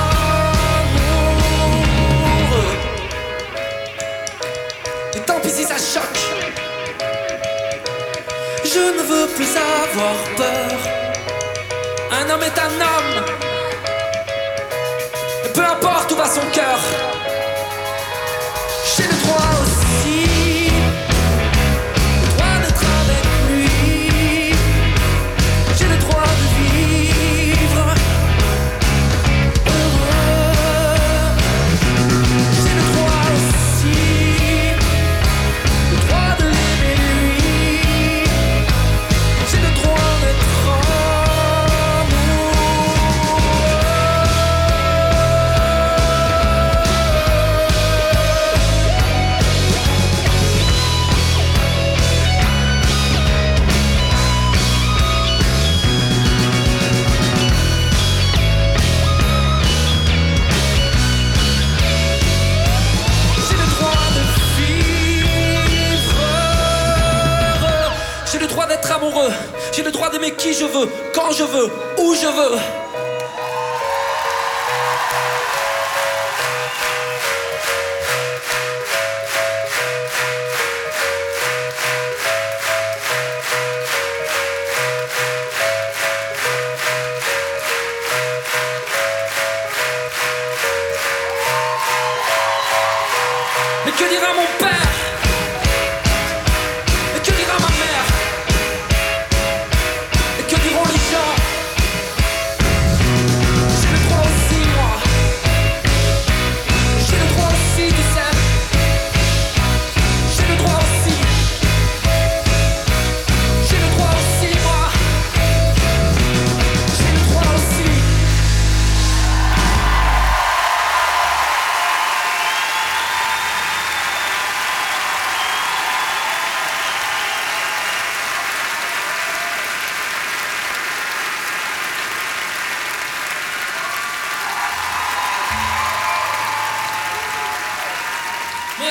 amoureux. Et tant pis si ça choque. Je ne veux plus avoir peur. Un homme est un homme. Et peu importe où va son cœur. J'ai le droit aussi, le droit d'être avec lui. J'ai le droit de vivre heureux. J'ai le droit aussi, le droit de l'aimer lui. J'ai le droit d'être J'ai le droit de vivre heureux. J'ai le droit d'être amoureux. J'ai le droit d'aimer qui je veux, quand je veux, où je veux. Mais que dira mon père? Et que dira ma mère? Et que diront les gens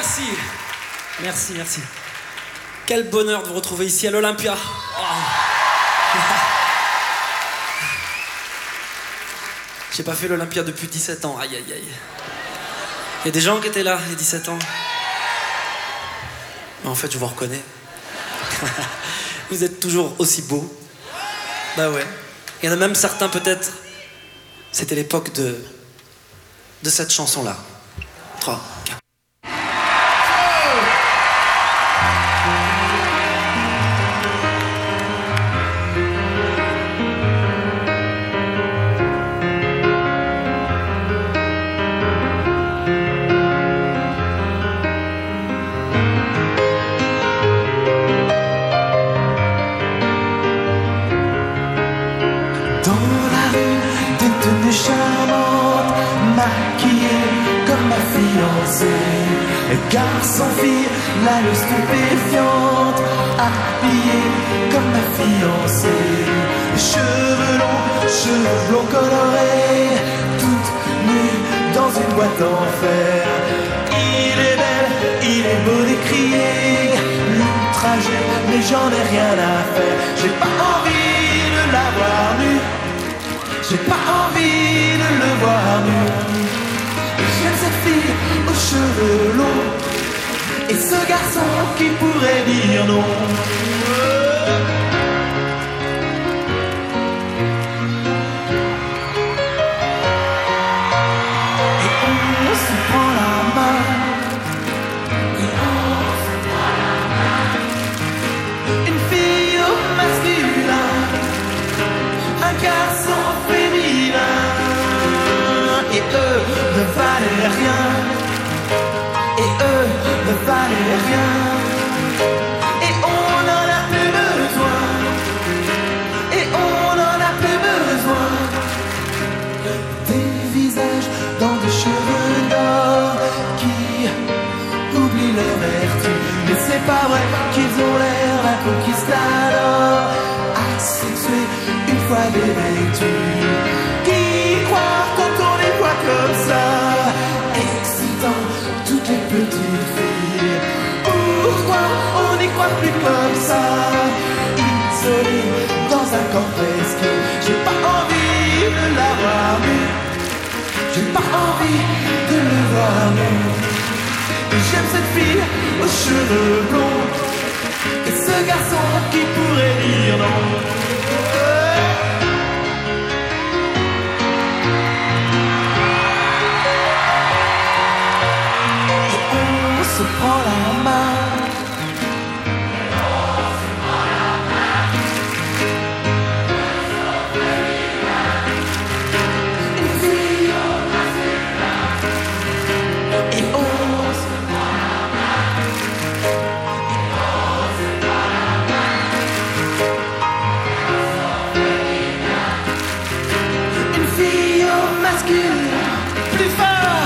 merci. Merci, merci. Quel bonheur de vous retrouver ici à l'Olympia. Oh. J'ai pas fait l'Olympia depuis dix-sept ans. Aïe, aïe, aïe. Il y a des gens qui étaient là, il y a dix-sept ans. Mais en fait, je vous reconnais. Vous êtes toujours aussi beaux. Bah ouais. Il y en a même certains, peut-être. C'était l'époque de... de cette chanson-là. trois, quatre. Charmante, maquillée comme ma fiancée. Garçon, fille, l'allure stupéfiante, habillée comme ma fiancée. Cheveux longs, cheveux blonds colorés, toute nue dans une boîte en fer. Il est belle, il est beau d'écrier le trajet, mais j'en ai rien à faire. J'ai pas envie de la voir nue. J'ai pas envie de le voir nu. J'aime cette fille aux cheveux longs et ce garçon qui pourrait dire non. Et on se prend la main. Et on se prend la main. Une fille au masculin, un garçon féminin, et eux ne valaient rien, et eux ne valaient rien, et on n'en a plus besoin, et on n'en a plus besoin. Des visages dans des cheveux d'or qui oublient leur vertu, mais c'est pas vrai qu'ils ont l'air d'un conquistador asexué une fois dévêtus. Qui croit quand on les voit comme ça, excitant toutes les petites filles? Pourquoi on n'y croit plus comme ça, isolé dans un corps presque? J'ai pas envie de la voir nue, j'ai pas envie de le voir nu. J'aime cette fille aux cheveux blonds et ce garçon qui pourrait dire non. Se prend la main. Une fille et on se prend la main. Et on se prend la main. Une fille au masculin, plus fort.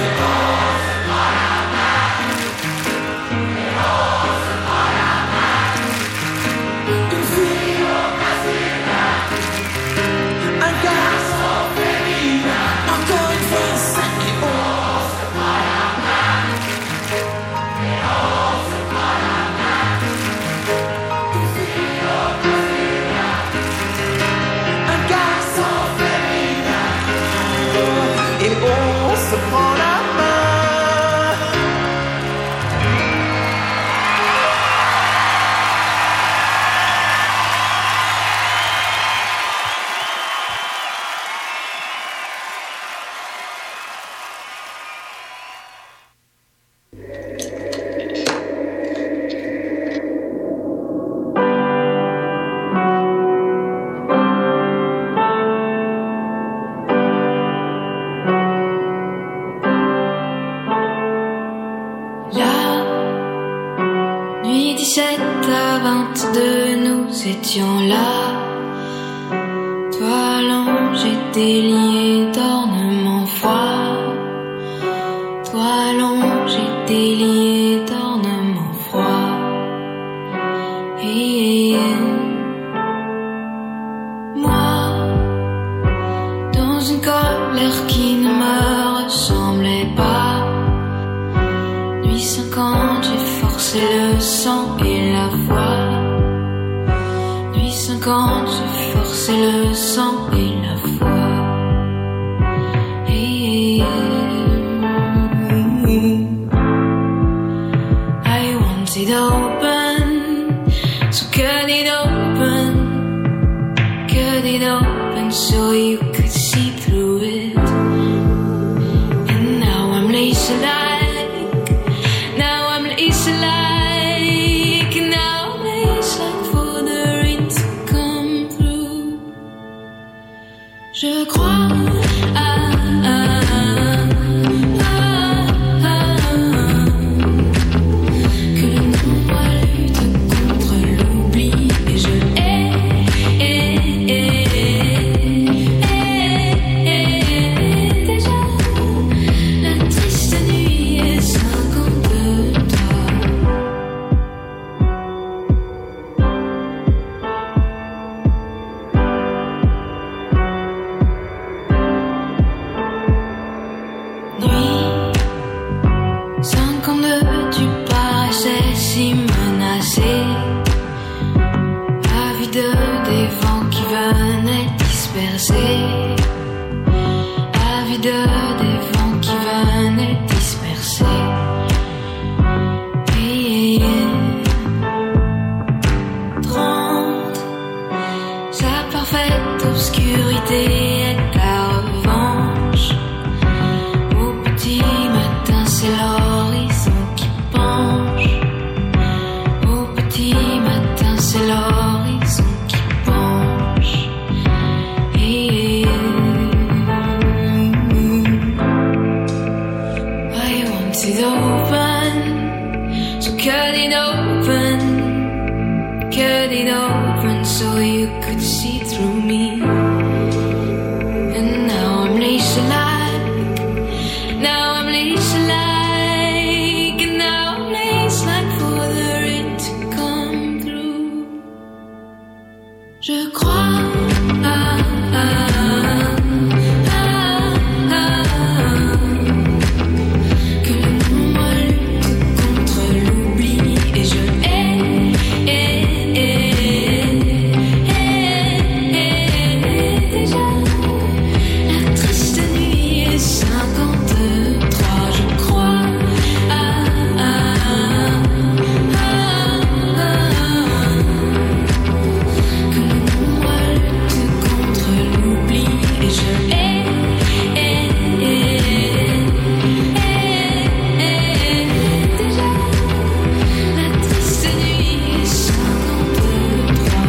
étions là, toi allongé délié d'ornements froids, toi allongé délié d'ornements froids. Et moi, dans une colère qui ne me ressemblait pas, nuit sans cinquante, j'ai forcé le sang et la foi. Hey, I want it open, so cut it open, cut it open so you could see through it. And now I'm lace-like, now I'm lace-like, and now I'm lace-like for the rain to come through. Je crois à, à, à, à, que le nombre lutte contre l'oubli et je hais, hais, hais, hais, hais, déjà la triste nuit est cinquante-trois. Nuit cinquante-deux, tu paraissais si menacé, avide des vents qui venaient disperser, avide des vents qui venaient disperser. Et trente, sa parfaite obscurité est ta revanche. Au petit matin, c'est l'horizon qui penche. Au petit matin, c'est l'horizon qui penche. Et I want it open, so cut it open, cut it open so you could see through me. And now I'm lace-like, now I'm lace-like, and now I'm lace-like for the rain to come through. Je crois à, à, à, à, que le nombre lutte contre l'oubli et je hais, hais, hais, hais, hais, déjà la triste nuit est cinquante-trois. Je crois à, à, à, à, que le nombre lutte contre l'oubli et je hais, hais, hais, hais, hais, déjà la triste nuit est cinquante-trois.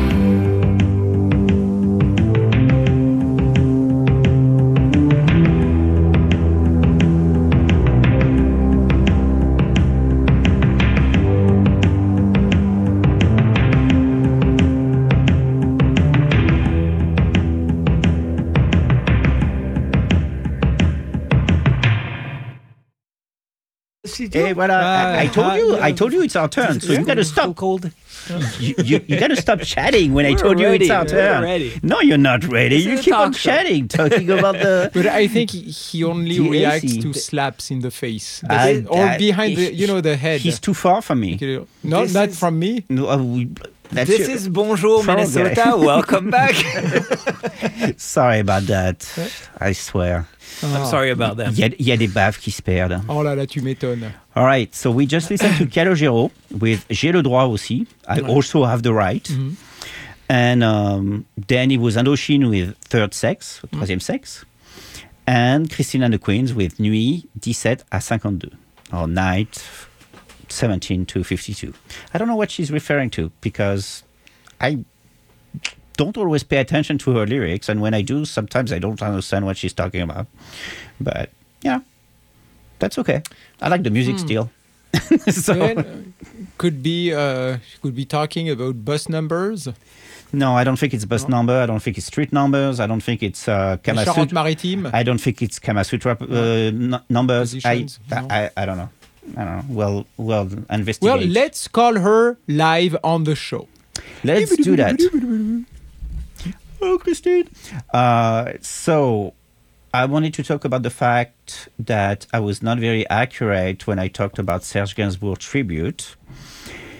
Hey, voilà. I, I told you. I told you it's our turn. So you got to stop. Cold. You, you, you got to stop chatting when I We're told you ready, it's our we're turn. ready. No, you're not ready. This You is a keep on talk show. chatting, talking about the. But I think he- he only The reacts A C. to slaps in the face. I- or I- behind the, he- you know, the head. He's too far from me. Not, This not is- from me. No, uh, we, that's This your- is Bonjour progress. Minnesota. Welcome back. Sorry about that. I swear. I'm sorry about that. Il y a, il y a des baves qui se perdent. Oh là là, tu m'étonnes. All right, so we just listened to Calogero with J'ai le droit aussi. I also have the right. Mhm. And um, then it was Indochine with Third Sex, Troisième Sexe. And Christine and the Queens with Nuit dix-sept à cinquante-deux. Or Night seventeen to fifty-two. I don't know what she's referring to because I don't always pay attention to her lyrics. And when I do, sometimes I don't understand what she's talking about. But yeah, that's okay. I like the music Hmm. still. so, Then, uh, could be uh, could be talking about bus numbers. no, I don't think it's bus number. I don't think it's street numbers. I don't think it's uh, Kama Sutra. Charente-Maritime. I don't think it's Kama Sutra uh, n- numbers. I, Positions, I, no. I I don't know. I don't know. Well, well, investigate. Well, let's call her live on the show. Let's do that. Oh, Christine. Uh, so, I wanted to talk about the fact that I was not very accurate when I talked about Serge Gainsbourg tribute.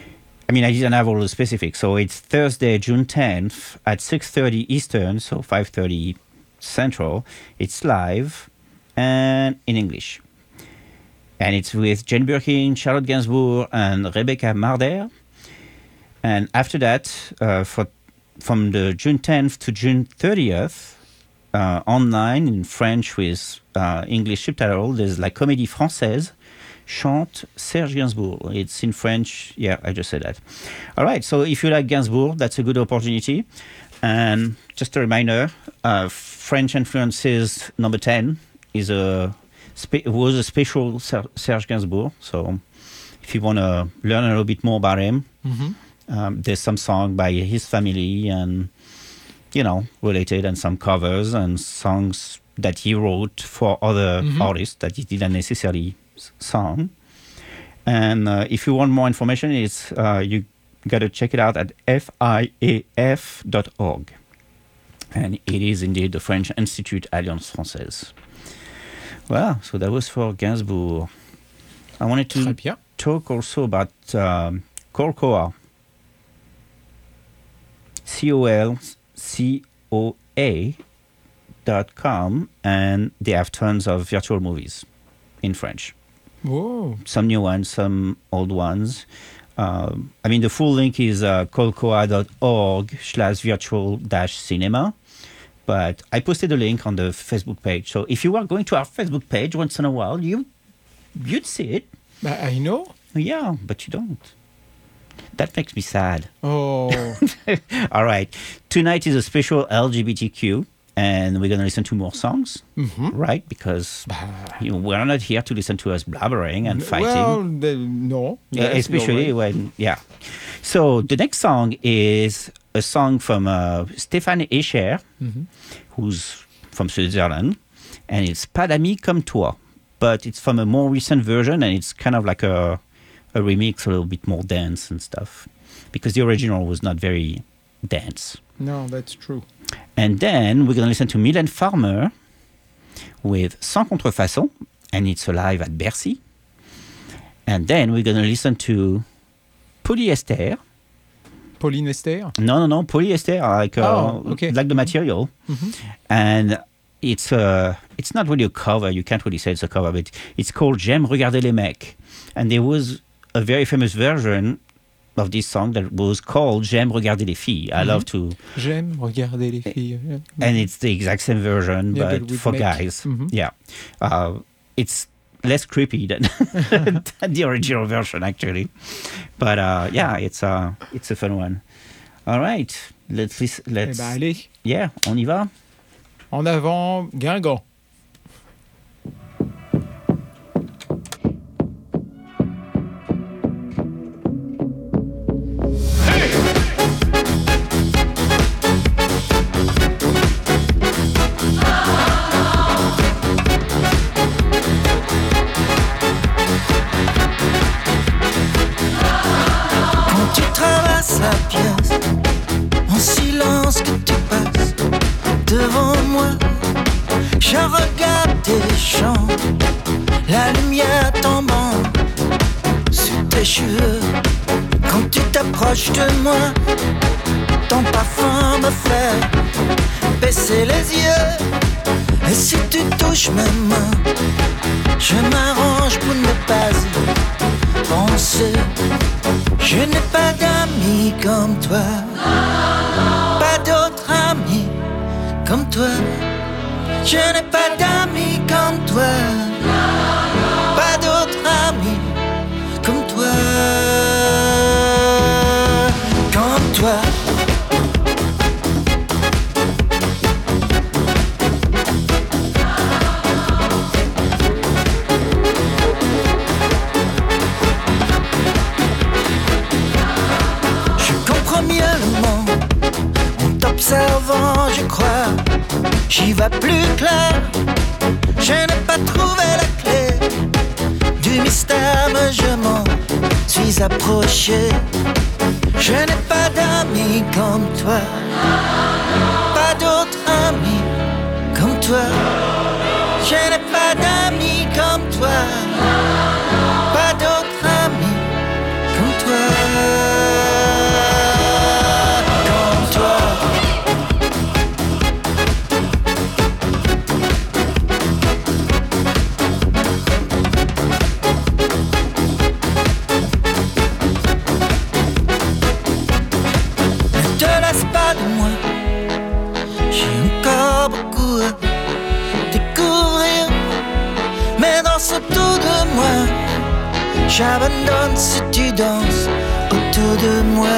I mean, I didn't have all the specifics. So it's Thursday, June tenth at six thirty Eastern, so five thirty Central. It's live and in English. And it's with Jane Birkin, Charlotte Gainsbourg, and Rebecca Marder. And after that, uh, for, from the June tenth to June thirtieth, uh, online in French with uh, English subtitle, there's La Comédie Française, Chante Serge Gainsbourg. It's in French. Yeah, I just said that. All right, so if you like Gainsbourg, that's a good opportunity. And just a reminder, uh, French Influences number ten is a spe- was a special Ser- Serge Gainsbourg. So if you want to learn a little bit more about him, mm-hmm. um, there's some song by his family and, you know, related, and some covers and songs that he wrote for other mm-hmm. artists that he didn't necessarily song. And uh, if you want more information, it's uh, you got to check it out at F I A F dot org. And it is indeed the French Institute Alliance Française. Well, so that was for Gainsbourg. I wanted to talk also about um, Colcoa. C O L C O A dot com, and they have tons of virtual movies in French. Whoa. Some new ones, some old ones. Uh, I mean, the full link is uh, colcoa dot org slash virtual dash cinema. But I posted a link on the Facebook page. So if you are going to our Facebook page once in a while, you, you'd see it. I know. Yeah, but you don't. That makes me sad. Oh. All right. Tonight is a special L G B T Q. And we're going to listen to more songs, mm-hmm. right? Because you know, we're not here to listen to us blabbering and fighting. Well, the, no. Yes, especially no when, yeah. So the next song is a song from uh, Stéphane Escher, mm-hmm. who's from Switzerland. And it's Pas d'amis comme toi. But it's from a more recent version, and it's kind of like a, a remix, a little bit more dance and stuff. Because the original was not very dance. No, that's true. And then we're going to listen to Mylène Farmer with Sans Contrefaçon, and it's live at Bercy. And then we're going to listen to Polyester. Polyester? No, no, no, Polyester, like, uh, oh, okay. like the material. Mm-hmm. And it's uh, it's not really a cover. You can't really say it's a cover, but it's called J'aime regarder les mecs. And there was a very famous version of this song that was called J'aime regarder les filles. I mm-hmm. love to... J'aime regarder les filles. Yeah. And it's the exact same version, yeah, but, but for make. guys. Mm-hmm. Yeah. Uh, it's less creepy than, than the original version, actually. But uh, yeah, it's, uh, it's a fun one. All right. Let's... let's eh ben, allez. Yeah, on y va. En avant, Guingamp. Devant moi, je regarde tes champs, la lumière tombant sur tes cheveux. Quand tu t'approches de moi, ton parfum me fait baisser les yeux. Et si tu touches mes mains, je m'arrange pour ne pas y penser. Je n'ai pas d'amis comme toi, pas d'autres amis comme toi. Je n'ai pas d'amis comme toi, pas d'autres amis comme toi, comme toi. Je comprends mieux le monde en t'observant, je crois. J'y vais plus clair, je n'ai pas trouvé la clé du mystère, mais je m'en suis approché. Je n'ai pas d'amis comme toi, pas d'autres amis comme toi. Je n'ai pas d'amis comme toi, pas d'autres amis comme toi. pas de moi. J'ai encore beaucoup à découvrir, mais danse autour de moi. J'abandonne si tu danses autour de moi.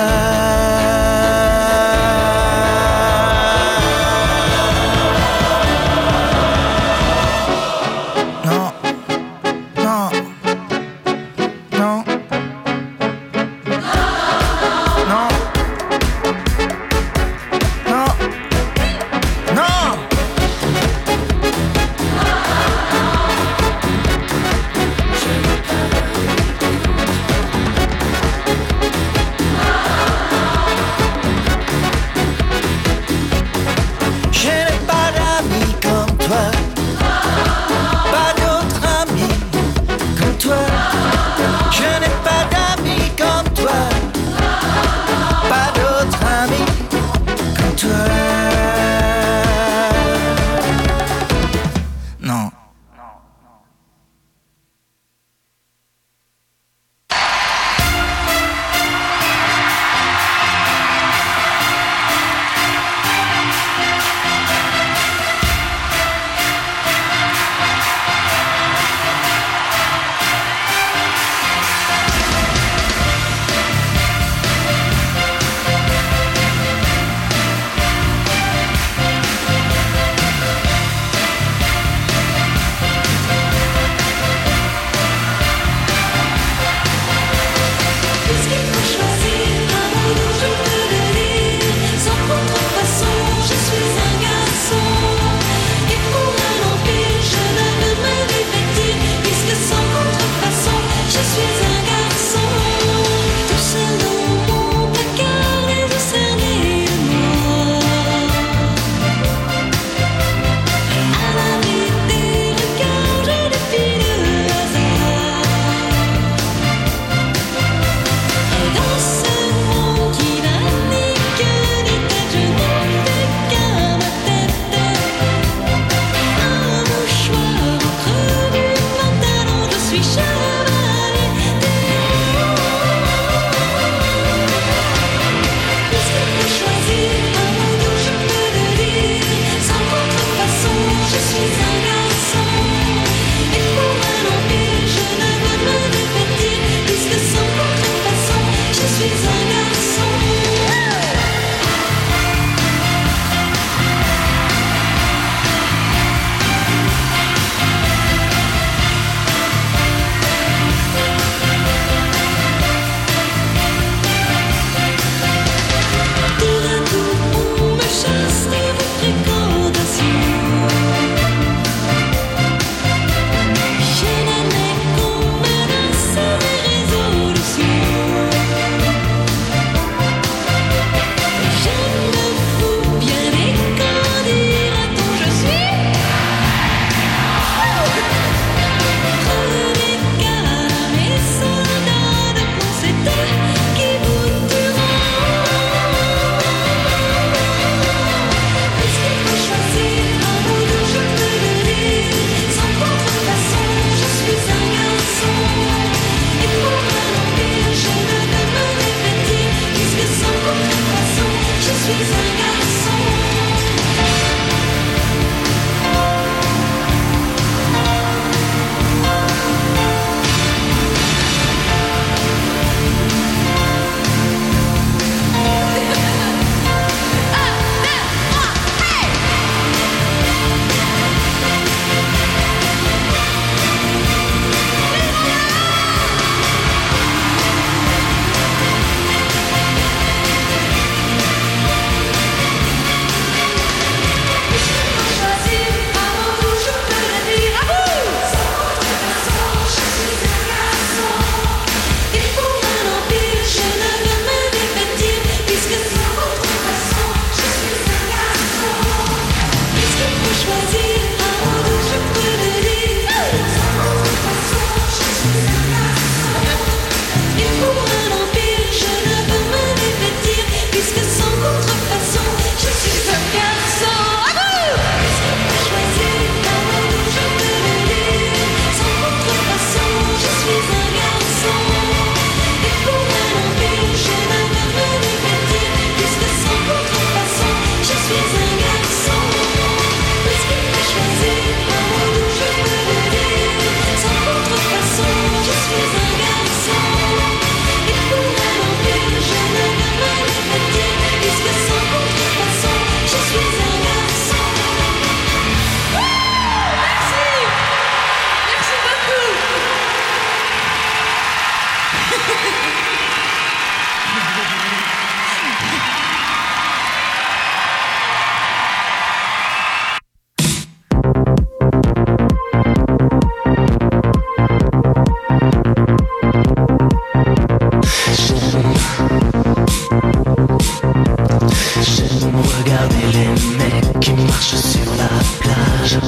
J'aime regarder les mecs qui marchent sur la plage.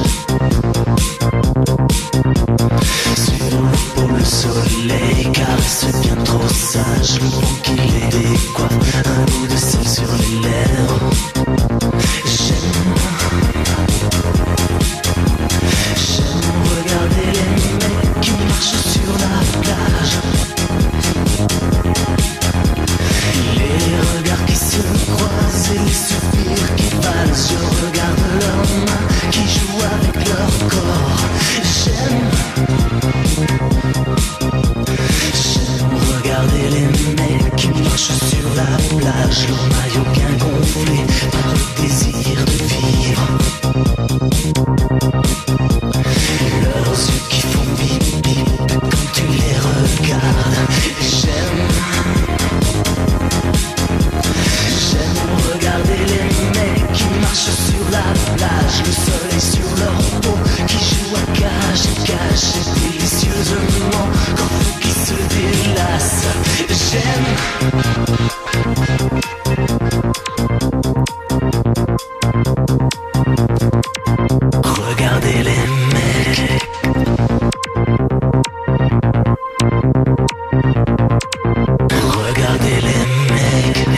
Sur le pôle, le soleil caresse bien trop sage. Le vent qui les décoiffe, un bout de sel sur les lèvres. J'aime, j'aime regarder les mecs qui marchent sur la plage. Les regards qui se croisent et les soupirs qui valsent. Je regarde leurs mains qui jouent avec leur corps. J'aime, j'aime regarder les mecs qui marchent sur la plage. Leur maillot bien gonflé par le désir de vivre. Leurs yeux qui font bip bip quand tu les regardes. J'aime, j'aime regarder les mecs qui marchent sur la plage. Le soleil sur leur peau qui joue à cage et cache délicieusement quand faut qu'ils se délassent. J'aime, regarder les mecs. Regardez les mecs.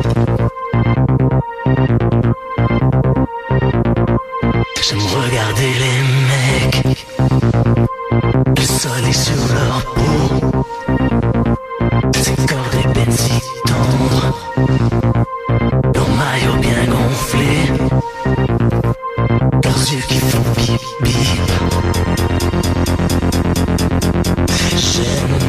J'aime regarder les mecs. Le soleil sur leur peau. Ces cordes ébènes si tendres. Leur maillot bien gonflé. Leurs yeux qui font bip bip. J'aime,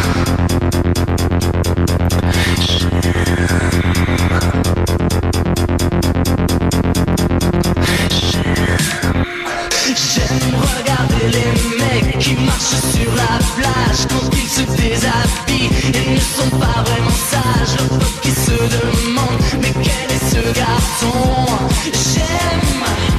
j'aime regarder les mecs qui marchent sur la plage quand ils se déshabillent et ne sont pas vraiment sages. Le peuple qui se demande mais quel est ce garçon. J'aime,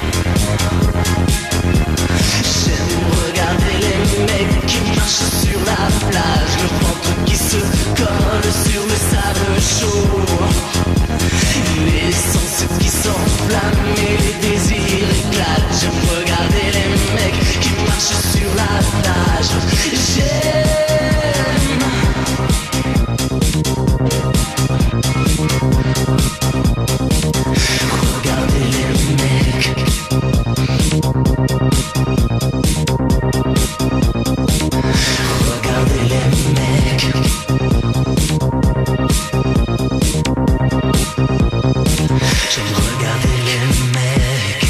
j'aime regarder les mecs qui marchent sur la plage. Le ventre qui se colle sur le sable chaud. Les sens qui s'enflamment et les désirs éclatent. J'aime regarder les mecs qui marchent sur la plage. J'aime, regarder les mecs. Regarder les mecs. J'aime regarder les mecs.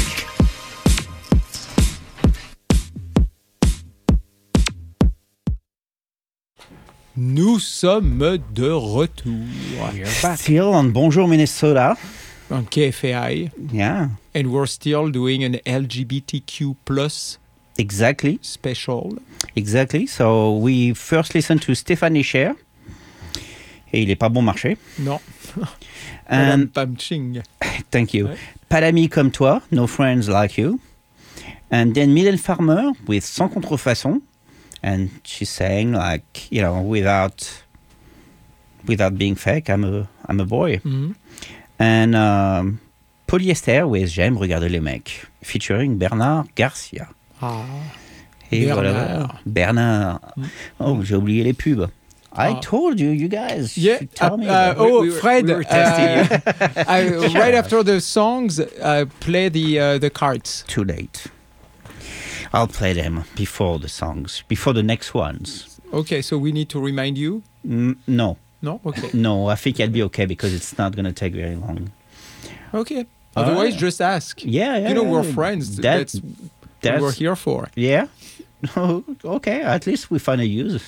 Nous sommes de retour. Still on Bonjour Minnesota. On K F A I. Yeah. And we're still doing an L G B T Q plus Exactly. special. Exactly. So we first listened to Stéphane Cher. Et il est pas bon marché. Non. And Madame Pam Ching. thank you. Ouais. Pas d'amis comme toi, no friends like you. And then Mylène Farmer with Sans contrefaçon. And she's saying like, you know, without without being fake, I'm a I'm a boy. Mhm. And um, Polyester with J'aime regarder les mecs, featuring Bernard Garcia. Ah. Et Bernard. voilà. Bernard. Oh, j'ai oublié les pubs. I Ah. told you, you guys. Yeah. should tell uh, me. uh, about- oh, we were- Fred. we were testing uh, I, right after the songs, uh, play the uh, the cards. Too late. I'll play them before the songs, before the next ones. Okay, so we need to remind you. Mm, no. No. Okay. No, I think I'll be okay because it's not going to take very long. Okay. All Otherwise, right. just ask. Yeah, yeah. You know, we're yeah. friends. That- that's, what that's- we're here for. Yeah. Okay, at least we find a use.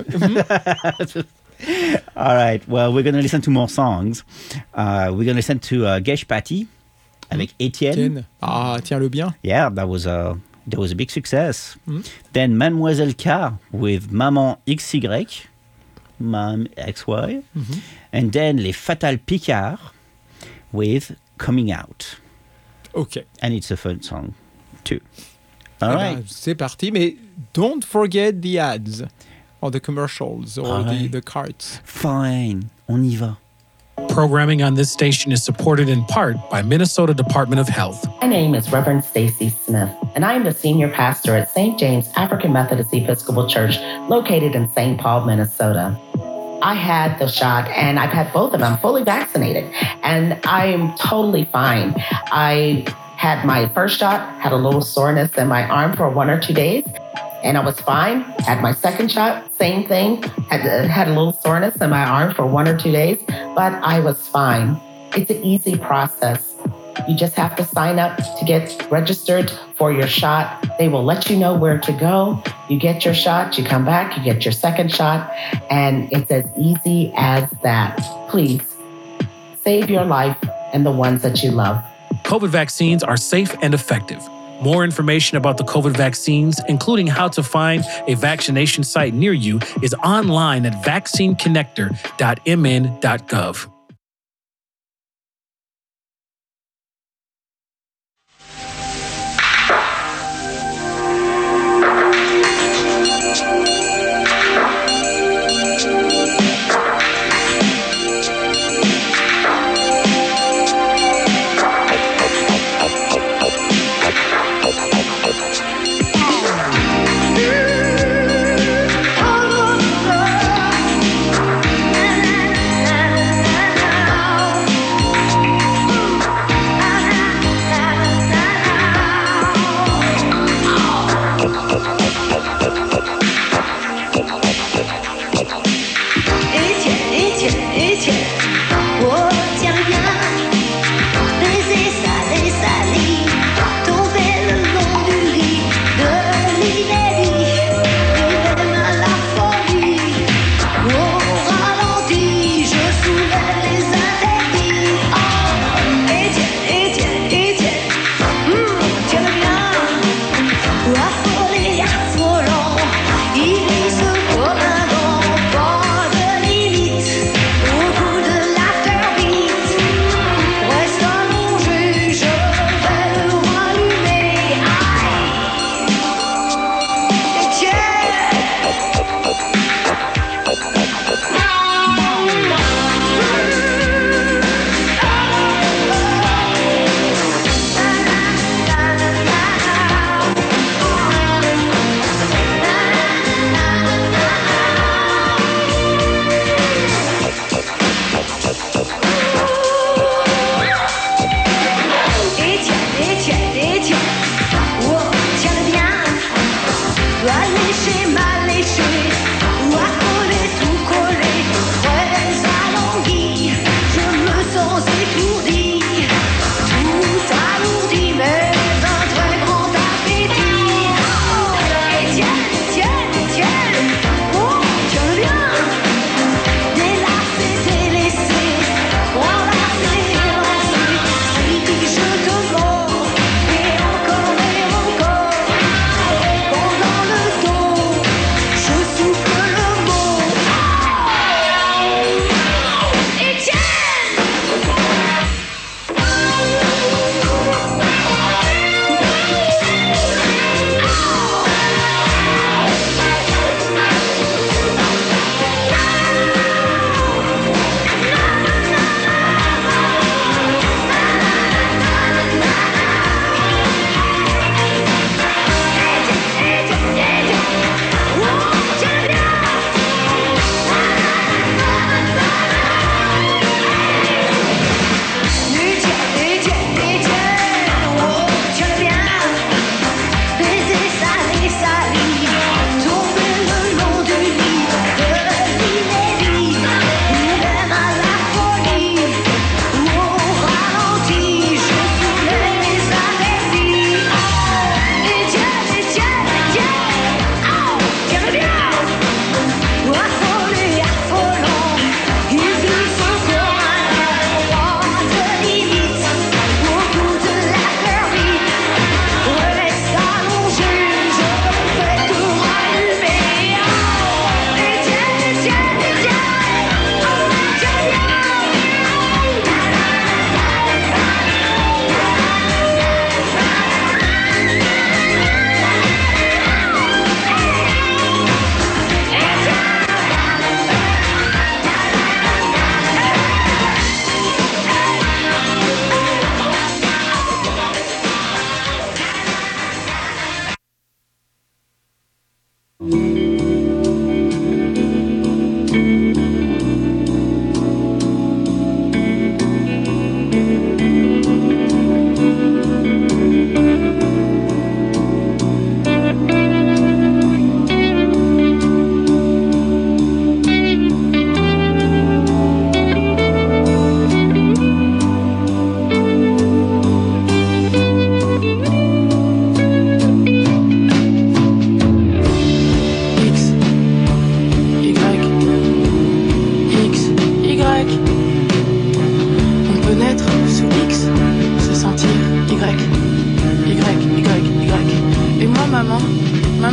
All right. Well, we're going to listen to more songs. Uh, we're going to listen to uh, Gesh Patty avec Étienne. Tiens. Ah, tiens-le bien. Yeah, that was a that was a big success. Mm. Then Mademoiselle K with Maman X Y, Mam X Y, Mhm. and then Les Fatal Picards with Coming Out. Okay. And it's a fun song too. All Eh right. ben, c'est parti, mais don't forget the ads or the commercials or All the, right. the cards. Fine. On y va. Programming on this station is supported in part by Minnesota Department of Health. My name is Reverend Stacy Smith, and I am the senior pastor at Saint James African Methodist Episcopal Church, located in Saint Paul, Minnesota. I had the shot, and I've had both of them fully vaccinated, and I am totally fine. I had my first shot, had a little soreness in my arm for one or two days, and I was fine. Had my second shot, same thing, had, had a little soreness in my arm for one or two days, but I was fine. It's an easy process. You just have to sign up to get registered for your shot. They will let you know where to go. You get your shot, you come back, you get your second shot, and it's as easy as that. Please, save your life and the ones that you love. COVID vaccines are safe and effective. More information about the COVID vaccines, including how to find a vaccination site near you, is online at vaccine connector dot m n dot gov. Oh,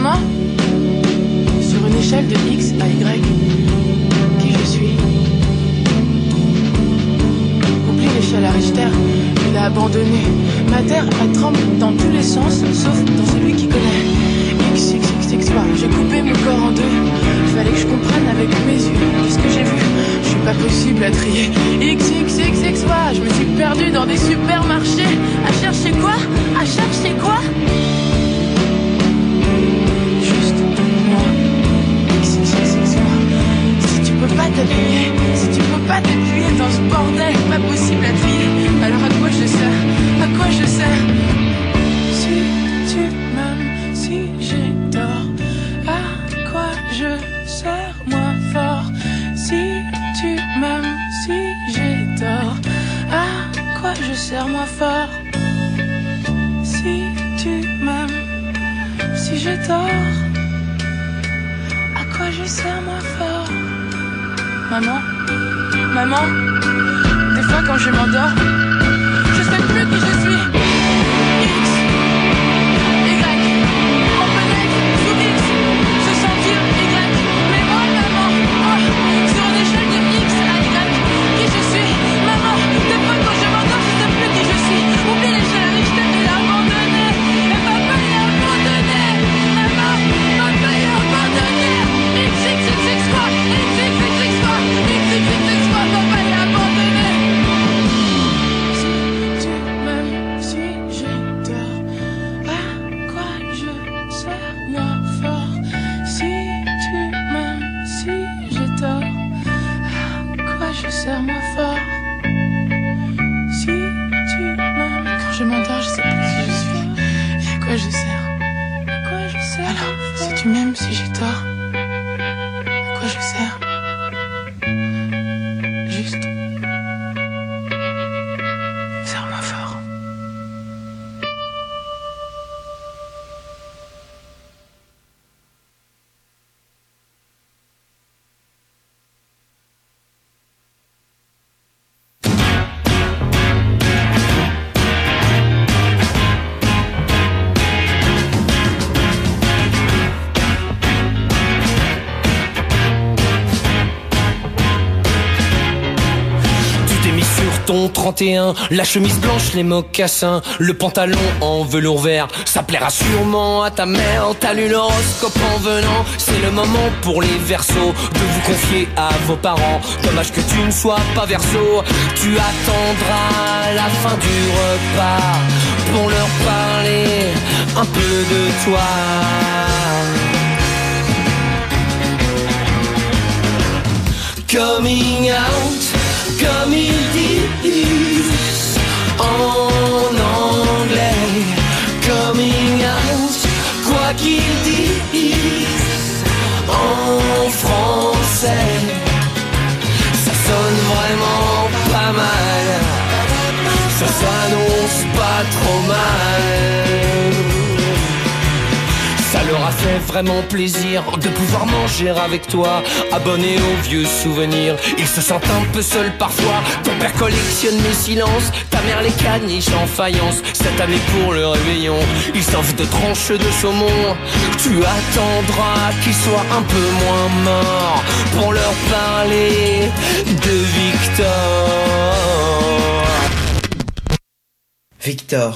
maman, sur une échelle de X à Y, qui je suis? Oublie l'échelle à Richter, il a abandonné. Ma terre, elle tremble dans tous les sens, sauf dans celui qui connaît. X, X, X, X, Y, j'ai coupé mon corps en deux. Il fallait que je comprenne avec mes yeux. Qu'est-ce que j'ai vu? Je suis pas possible à trier. X, X, X, X, Y, je me suis perdue dans des supermarchés. À chercher quoi? À chercher quoi? Juste moi. X, X, X, X, Y. Si tu peux pas t'appuyer, si tu peux pas t'appuyer dans ce bordel, pas possible à trier. Alors à quoi je sers? À quoi je sers? Si tu m'aimes, si j'ai tort, à quoi je sers moi fort? Si tu m'aimes, si j'ai tort, à quoi je sers moi fort? Si tu m'aimes, si j'ai tort, à quoi je sers moi fort? Maman, maman, des fois quand je m'endors, je sais plus qui je suis. X, Y, on pénètre sous X, se sentir Y. Mais moi, maman, moi, sur une échelle de X à Y, qui je suis? Maman, des fois quand je m'endors, je sais plus qui je suis. Oublie l'échelle à Richter, il a abandonné. Et papa, il a abandonné. Maman, papa, il a abandonné. X, X, X, X, quoi? X, X, X, X, quoi? X, X, X, X, quoi? Papa, il a abandonné. Si tu m'aimes, si j'ai tort, à quoi je sers moi fort? Si tu m'aimes, si j'ai tort, à quoi je sers moi fort? Si tu m'aimes, quand je m'endors, je sais plus qui je suis. Et à quoi je sers? À quoi je sers? Alors, si tu m'aimes, si j'ai tort, à quoi je sers? Juste. Serre-moi fort. Ton trente et un, la chemise blanche, les mocassins, le pantalon en velours vert, ça plaira sûrement à ta mère. T'as lu l'horoscope en venant, c'est le moment pour les versos de vous confier à vos parents. Dommage que tu ne sois pas verso, tu attendras la fin du repas pour leur parler un peu de toi. Coming out, comme ils disent en anglais. Coming out, quoi qu'ils disent en français. Ça sonne vraiment pas mal, ça s'annonce pas trop mal. Ça leur a fait vraiment plaisir de pouvoir manger avec toi, abonné aux vieux souvenirs. Ils se sentent un peu seuls parfois. Ton père collectionne mes silences, ta mère les caniches en faïence. Cette année pour le réveillon, ils s'offrent de tranches de saumon. Tu attendras qu'ils soient un peu moins morts pour leur parler de Victor. Victor.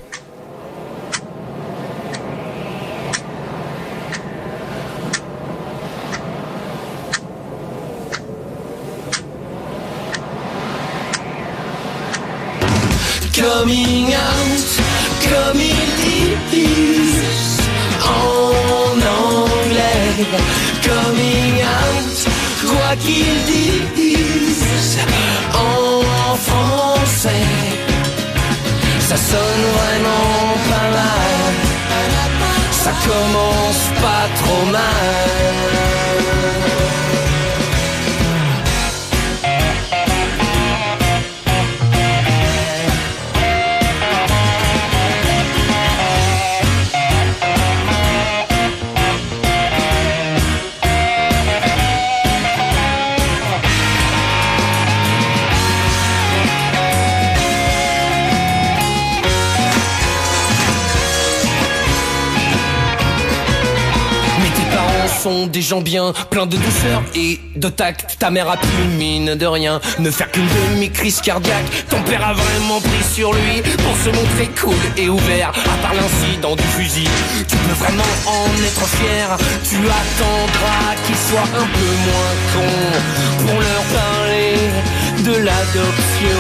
Coming out, comme ils disent en anglais. Coming out, quoi qu'ils disent en français. Ça sonne vraiment pas mal, ça commence pas trop mal. sont des gens bien, plein de douceur et de tact. Ta mère a pu, mine de rien, ne faire qu'une demi-crise cardiaque. Ton père a vraiment pris sur lui pour se montrer cool et ouvert. À part l'incident du fusil, tu peux vraiment en être fier. Tu attendras qu'il soit un peu moins con pour leur parler de l'adoption.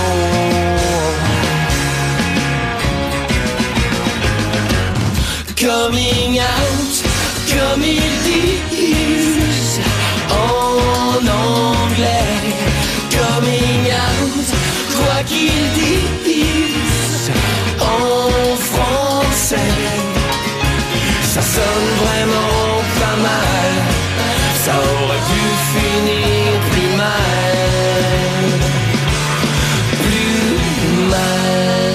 Coming out, comme ils disent en anglais. Coming out, quoi qu'ils disent en français. Ça sonne vraiment pas mal. Ça aurait pu finir plus mal. Plus mal.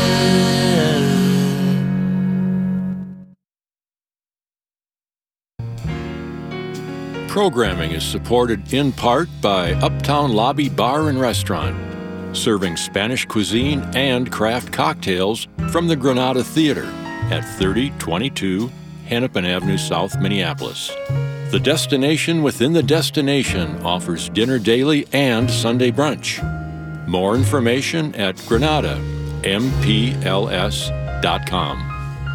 Programming is supported in part by Uptown Lobby Bar and Restaurant, serving Spanish cuisine and craft cocktails from the Granada Theater at thirty twenty-two Hennepin Avenue, South Minneapolis. The destination within the destination offers dinner daily and Sunday brunch. More information at granada m p l s dot com.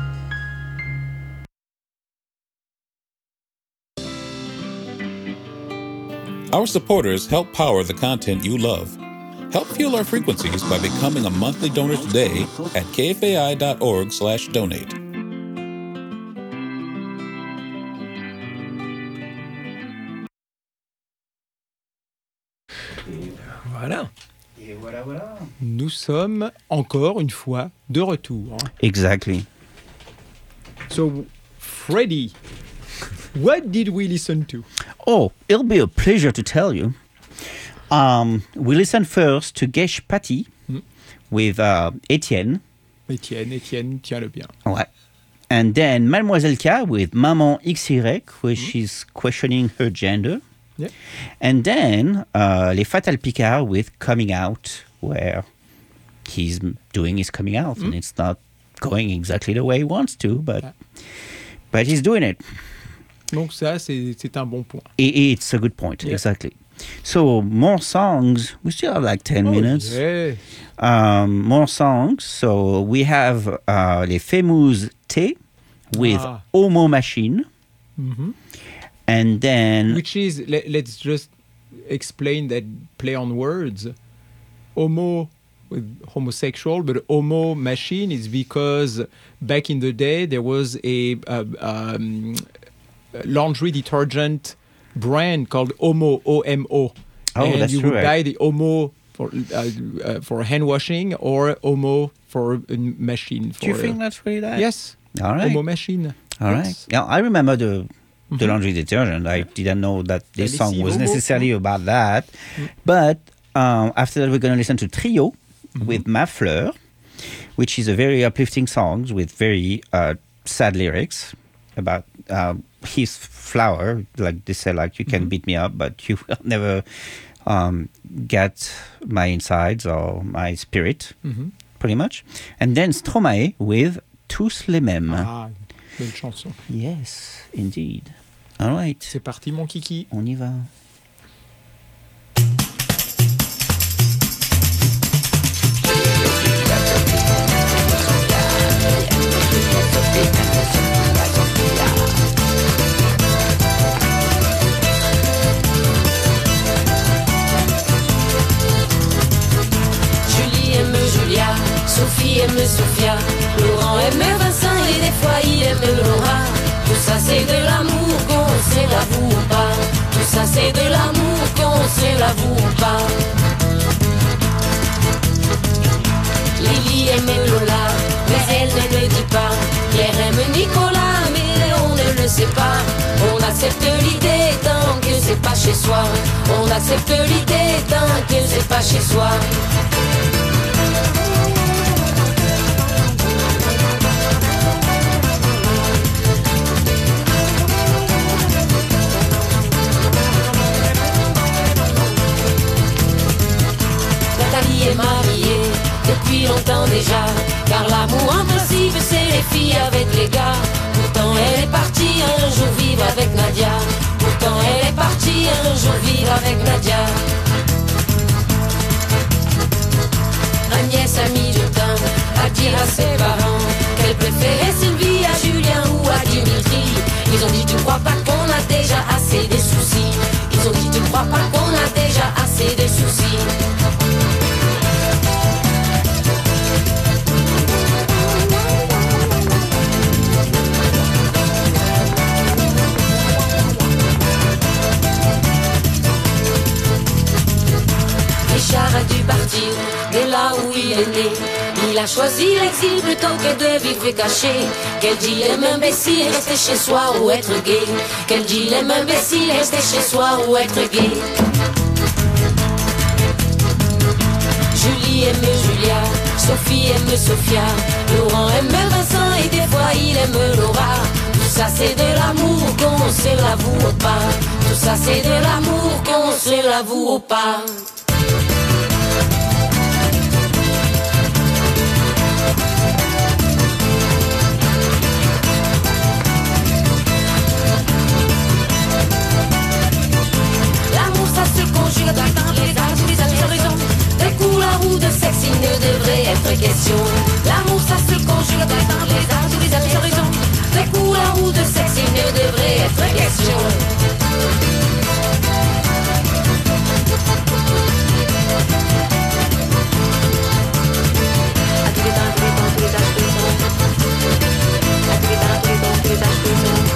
Our supporters help power the content you love. Help fuel our frequencies by becoming a monthly donor today at k f a i dot org slash donate. Voilà. Et voilà, voilà. Nous sommes encore une fois de retour. Exactly. So, Freddy, what did we listen to? Oh, it'll be a pleasure to tell you. Um, we listened first to Gesh Patti mm. with uh, Etienne. Etienne, Etienne, tiens-le bien. Ouais. And then Mademoiselle K with Maman X Y, where mm. she's questioning her gender. Yeah. And then uh, Les Fatal Picard with Coming Out, where he's doing his coming out, mm. and it's not going exactly the way he wants to, but ah. but he's doing it. Donc ça, c'est, c'est un bon point. It, it's a good point, yeah. Exactly. So more songs. We still have like ten oh, minutes. Yeah. Um, more songs. So we have uh, Les Fameuses T with ah. Homo Machine. Mm-hmm. And then... Which is, let, let's just explain that play on words. Homo, with homosexual, but homo machine is because back in the day there was a, a um, laundry detergent brand called Omo, O M O. Oh, and that's you true, would right? buy the Omo for uh, uh, for hand washing or Omo for a machine. For, Do you think uh, that's really that? Yes. All right. Omo machine. All yes. right. Yeah, I remember the the Mm-hmm. laundry detergent. I didn't know that this Alice song was Homo. necessarily about that. Mm. But um, after that, we're going to listen to Trio Mm-hmm. with Ma Fleur, which is a very uplifting song with very uh, sad lyrics about uh, his flower. Like they say, like, you can Mm-hmm. beat me up, but you will never um, get my insides or my spirit, Mhm. pretty much. And then Stromae with Tous les mêmes. Ah, belle chanson. Yes, indeed. All right. C'est parti, mon kiki. On y va. Julie aime Julia, Sophie aime Sophia, Laurent aime Vincent et des fois il aime Laura. Tout ça c'est de l'amour qu'on se l'avoue ou pas. Tout ça c'est de l'amour qu'on se l'avoue ou pas. Lily aime Lola, mais elle ne le dit pas. Pierre aime Nicolas, mais on ne le sait pas. On accepte l'idée tant que c'est pas chez soi. On accepte l'idée tant que c'est pas chez soi. Nathalie est mariée depuis longtemps déjà, car l'amour impossible c'est les filles avec les gars. Pourtant elle est partie un jour vivre avec Nadia. Pourtant jour vivre avec Nadia. Agnès a mis du temps à dire à ses parents qu'elle préférait Sylvie à Julien ou à Dimitri. Ils ont dit tu crois pas qu'on a déjà assez de soucis. Ils ont dit tu crois pas qu'on a déjà assez de soucis. Richard a dû partir de là où il est né. Il a choisi l'exil plutôt que de vivre caché. Quel dilemme imbécile, rester chez soi ou être gay. Quel dilemme imbécile, rester chez soi ou être gay. Julie aime Julia, Sophie aime Sophia, Laurent aime Vincent et des fois il aime Laura. Tout ça c'est de l'amour qu'on se l'avoue pas. Tout ça c'est de l'amour qu'on se l'avoue pas. Conjugue dans les arts, tous les horizons. Des couleurs ou de sexe, il ne devrait être question. L'amour, ça se conjugue dans les arts, tous les horizons. Des couleurs ou de sexe, il ne devrait être question. À tous les temps, tous les temps, tous les âges, tous les temps. À tous les temps, tous les temps, tous les âges, tous les temps.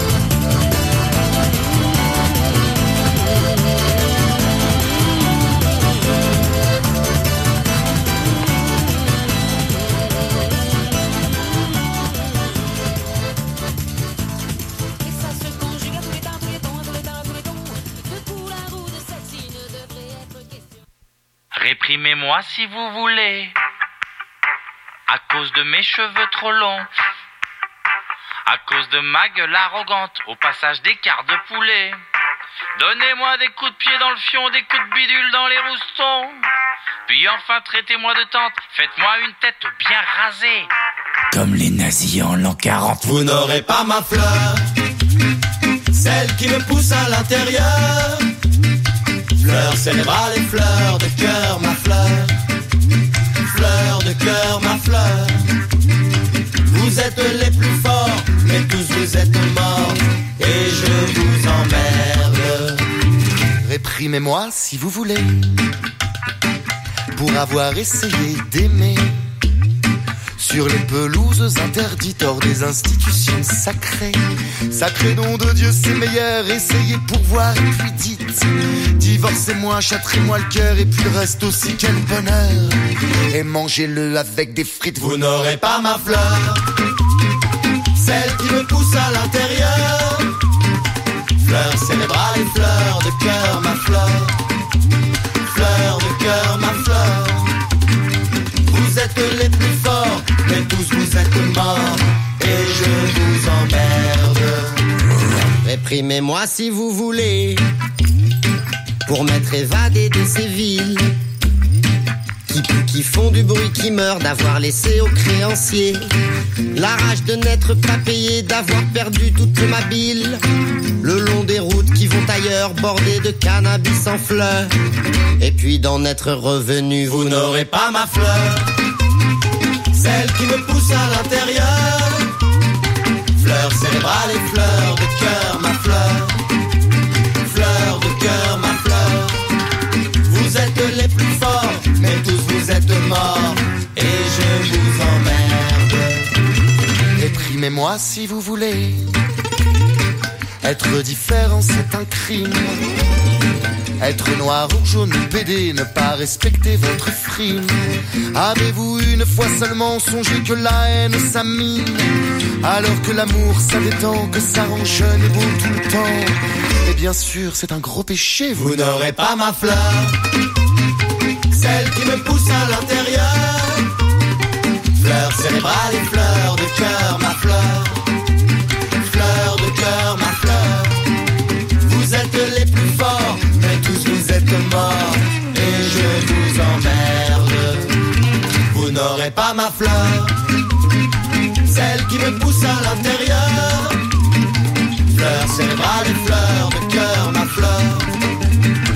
Réprimez-moi si vous voulez, à cause de mes cheveux trop longs, à cause de ma gueule arrogante, au passage des quarts de poulet. Donnez-moi des coups de pied dans le fion, des coups de bidule dans les roustons. Puis enfin traitez-moi de tante, faites-moi une tête bien rasée. Comme les nazis en l'an quarante. Vous n'aurez pas ma fleur, celle qui me pousse à l'intérieur. Fleur cérébrale et fleur de cœur, ma fleur. Fleur de cœur, ma fleur. Vous êtes les plus forts, mais tous vous êtes morts. Et je vous emmerde. Réprimez-moi si vous voulez, pour avoir essayé d'aimer sur les pelouses interdites hors des institutions sacrées. Sacré nom de Dieu, c'est meilleur, essayez pour voir et puis dites. Divorcez-moi, châtrez-moi le cœur et puis le reste aussi, quel bonheur. Et mangez-le avec des frites. Vous n'aurez pas ma fleur, celle qui me pousse à l'intérieur. Fleur cérébrale et fleur de cœur, ma fleur. Fleur de cœur, ma fleur. Vous êtes les plus forts, mais tous vous êtes morts. Et je vous emmerde. Réprimez-moi si vous voulez, pour m'être évadé de ces villes qui, qui font du bruit, qui meurent d'avoir laissé aux créanciers la rage de n'être pas payé, d'avoir perdu toute ma bile, le long des routes qui vont ailleurs, bordées de cannabis en fleurs, et puis d'en être revenu. Vous n'aurez pas ma fleur, celle qui me pousse à l'intérieur. Fleur cérébrale et fleur de cœur, ma fleur. Fleur de cœur, ma fleur. Vous êtes les plus forts, mais tous vous êtes morts. Et je vous emmerde. Réprimez-moi si vous voulez. Être différent, c'est un crime. Être noir ou jaune ou pédé, ne pas respecter votre frime. Avez-vous une fois seulement songé que la haine ça mine, alors que l'amour ça détend, que ça rend jeune et beau tout le temps. Et bien sûr c'est un gros péché. Vous n'aurez pas ma fleur, celle qui me pousse à l'intérieur. Fleur cérébrale et fleur de cœur, ma fleur. Fleur de cœur, ma fleur. Vous êtes les plus forts, mais tous vous êtes morts. Et je vous emmerde. Vous n'aurez pas ma fleur, celle qui me pousse à l'intérieur. Fleur cérébrale et fleur de cœur, ma fleur.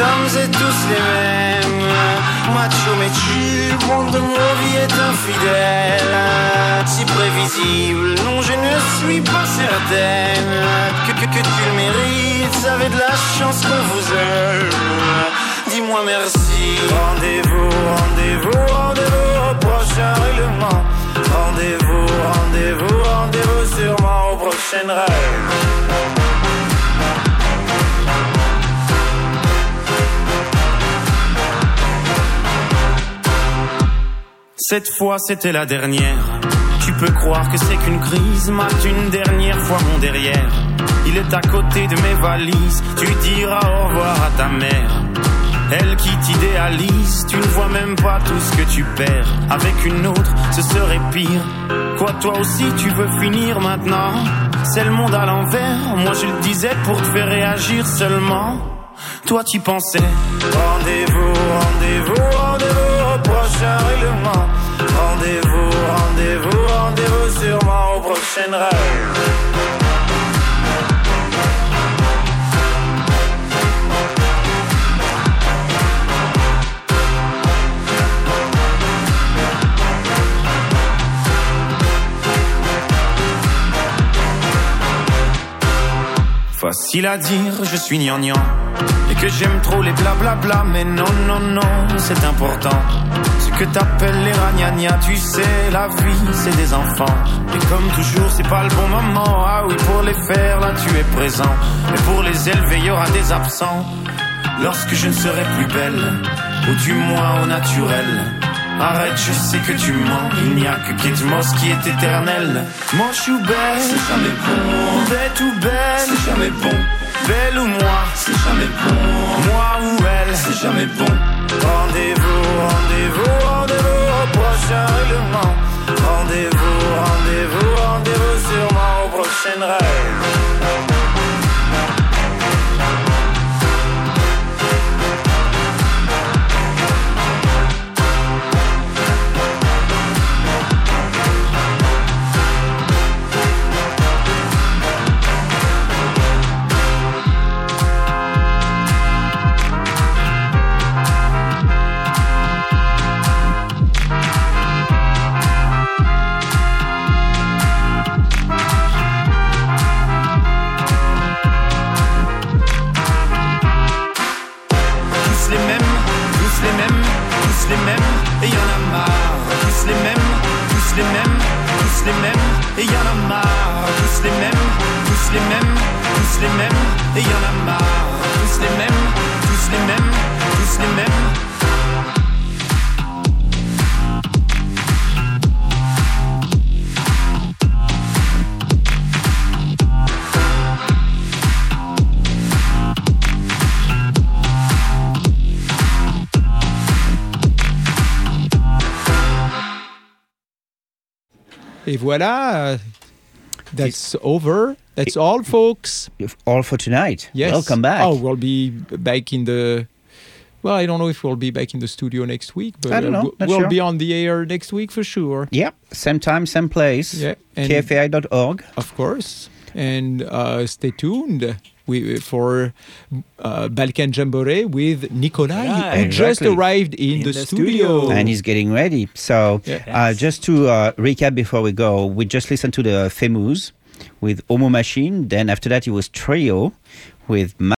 sommes et tous les mêmes. Macho mais chill, le monde de nos vies est infidèle. Si prévisible, non je ne suis pas certaine que, que, que tu le mérites, ça avait de la chance qu'on vous aime. Dis-moi merci. Rendez-vous, rendez-vous, rendez-vous au prochain règlement. Rendez-vous, rendez-vous, rendez-vous sûrement au prochain rêve. Cette fois c'était la dernière. Tu peux croire que c'est qu'une crise. Mate une dernière fois mon derrière. Il est à côté de mes valises. Tu diras au revoir à ta mère. Elle qui t'idéalise. Tu ne vois même pas tout ce que tu perds. Avec une autre ce serait pire. Quoi toi aussi tu veux finir maintenant? C'est le monde à l'envers. Moi je le disais pour te faire réagir seulement. Toi tu pensais. Rendez-vous, rendez-vous, rendez-vous au prochain règlement. Rendez-vous, rendez-vous, rendez-vous sûrement au prochain rêve. Facile à dire, je suis gnangnan. Et que j'aime trop les blablabla. Mais non, non, non, c'est important. Ce que t'appelles les ragnagnas. Tu sais, la vie, c'est des enfants. Et comme toujours, c'est pas le bon moment. Ah oui, pour les faire, là, tu es présent. Mais pour les élever, il y aura des absents. Lorsque je ne serai plus belle, ou du moins au naturel. Arrête, je sais que tu mens. Il n'y a que Kate Moss qui est éternelle. Moche ou belle, c'est jamais bon. Bête ou belle, c'est jamais bon. Belle ou moi, c'est jamais bon. Moi ou elle, c'est jamais bon. Rendez-vous, rendez-vous, rendez-vous au prochain règlement. Rendez-vous, rendez-vous, rendez-vous sûrement au prochain rêve. Et voilà, that's over. That's all, folks. All for tonight. Yes. Welcome back. Oh, we'll be back in the... Well, I don't know if we'll be back in the studio next week, but I don't know. uh, Not we'll sure. be on the air next week for sure. Yep. Same time, same place. Yeah. K F A I dot org. Of course. And uh, stay tuned we, for uh, Balkan Jamboree with Nikolai, Yeah, who exactly. just arrived in, In the, the studio. studio. And he's getting ready. So, Yeah. uh, just to uh, recap before we go, we just listened to the Famous with Homo Machine. Then after that, it was Trio with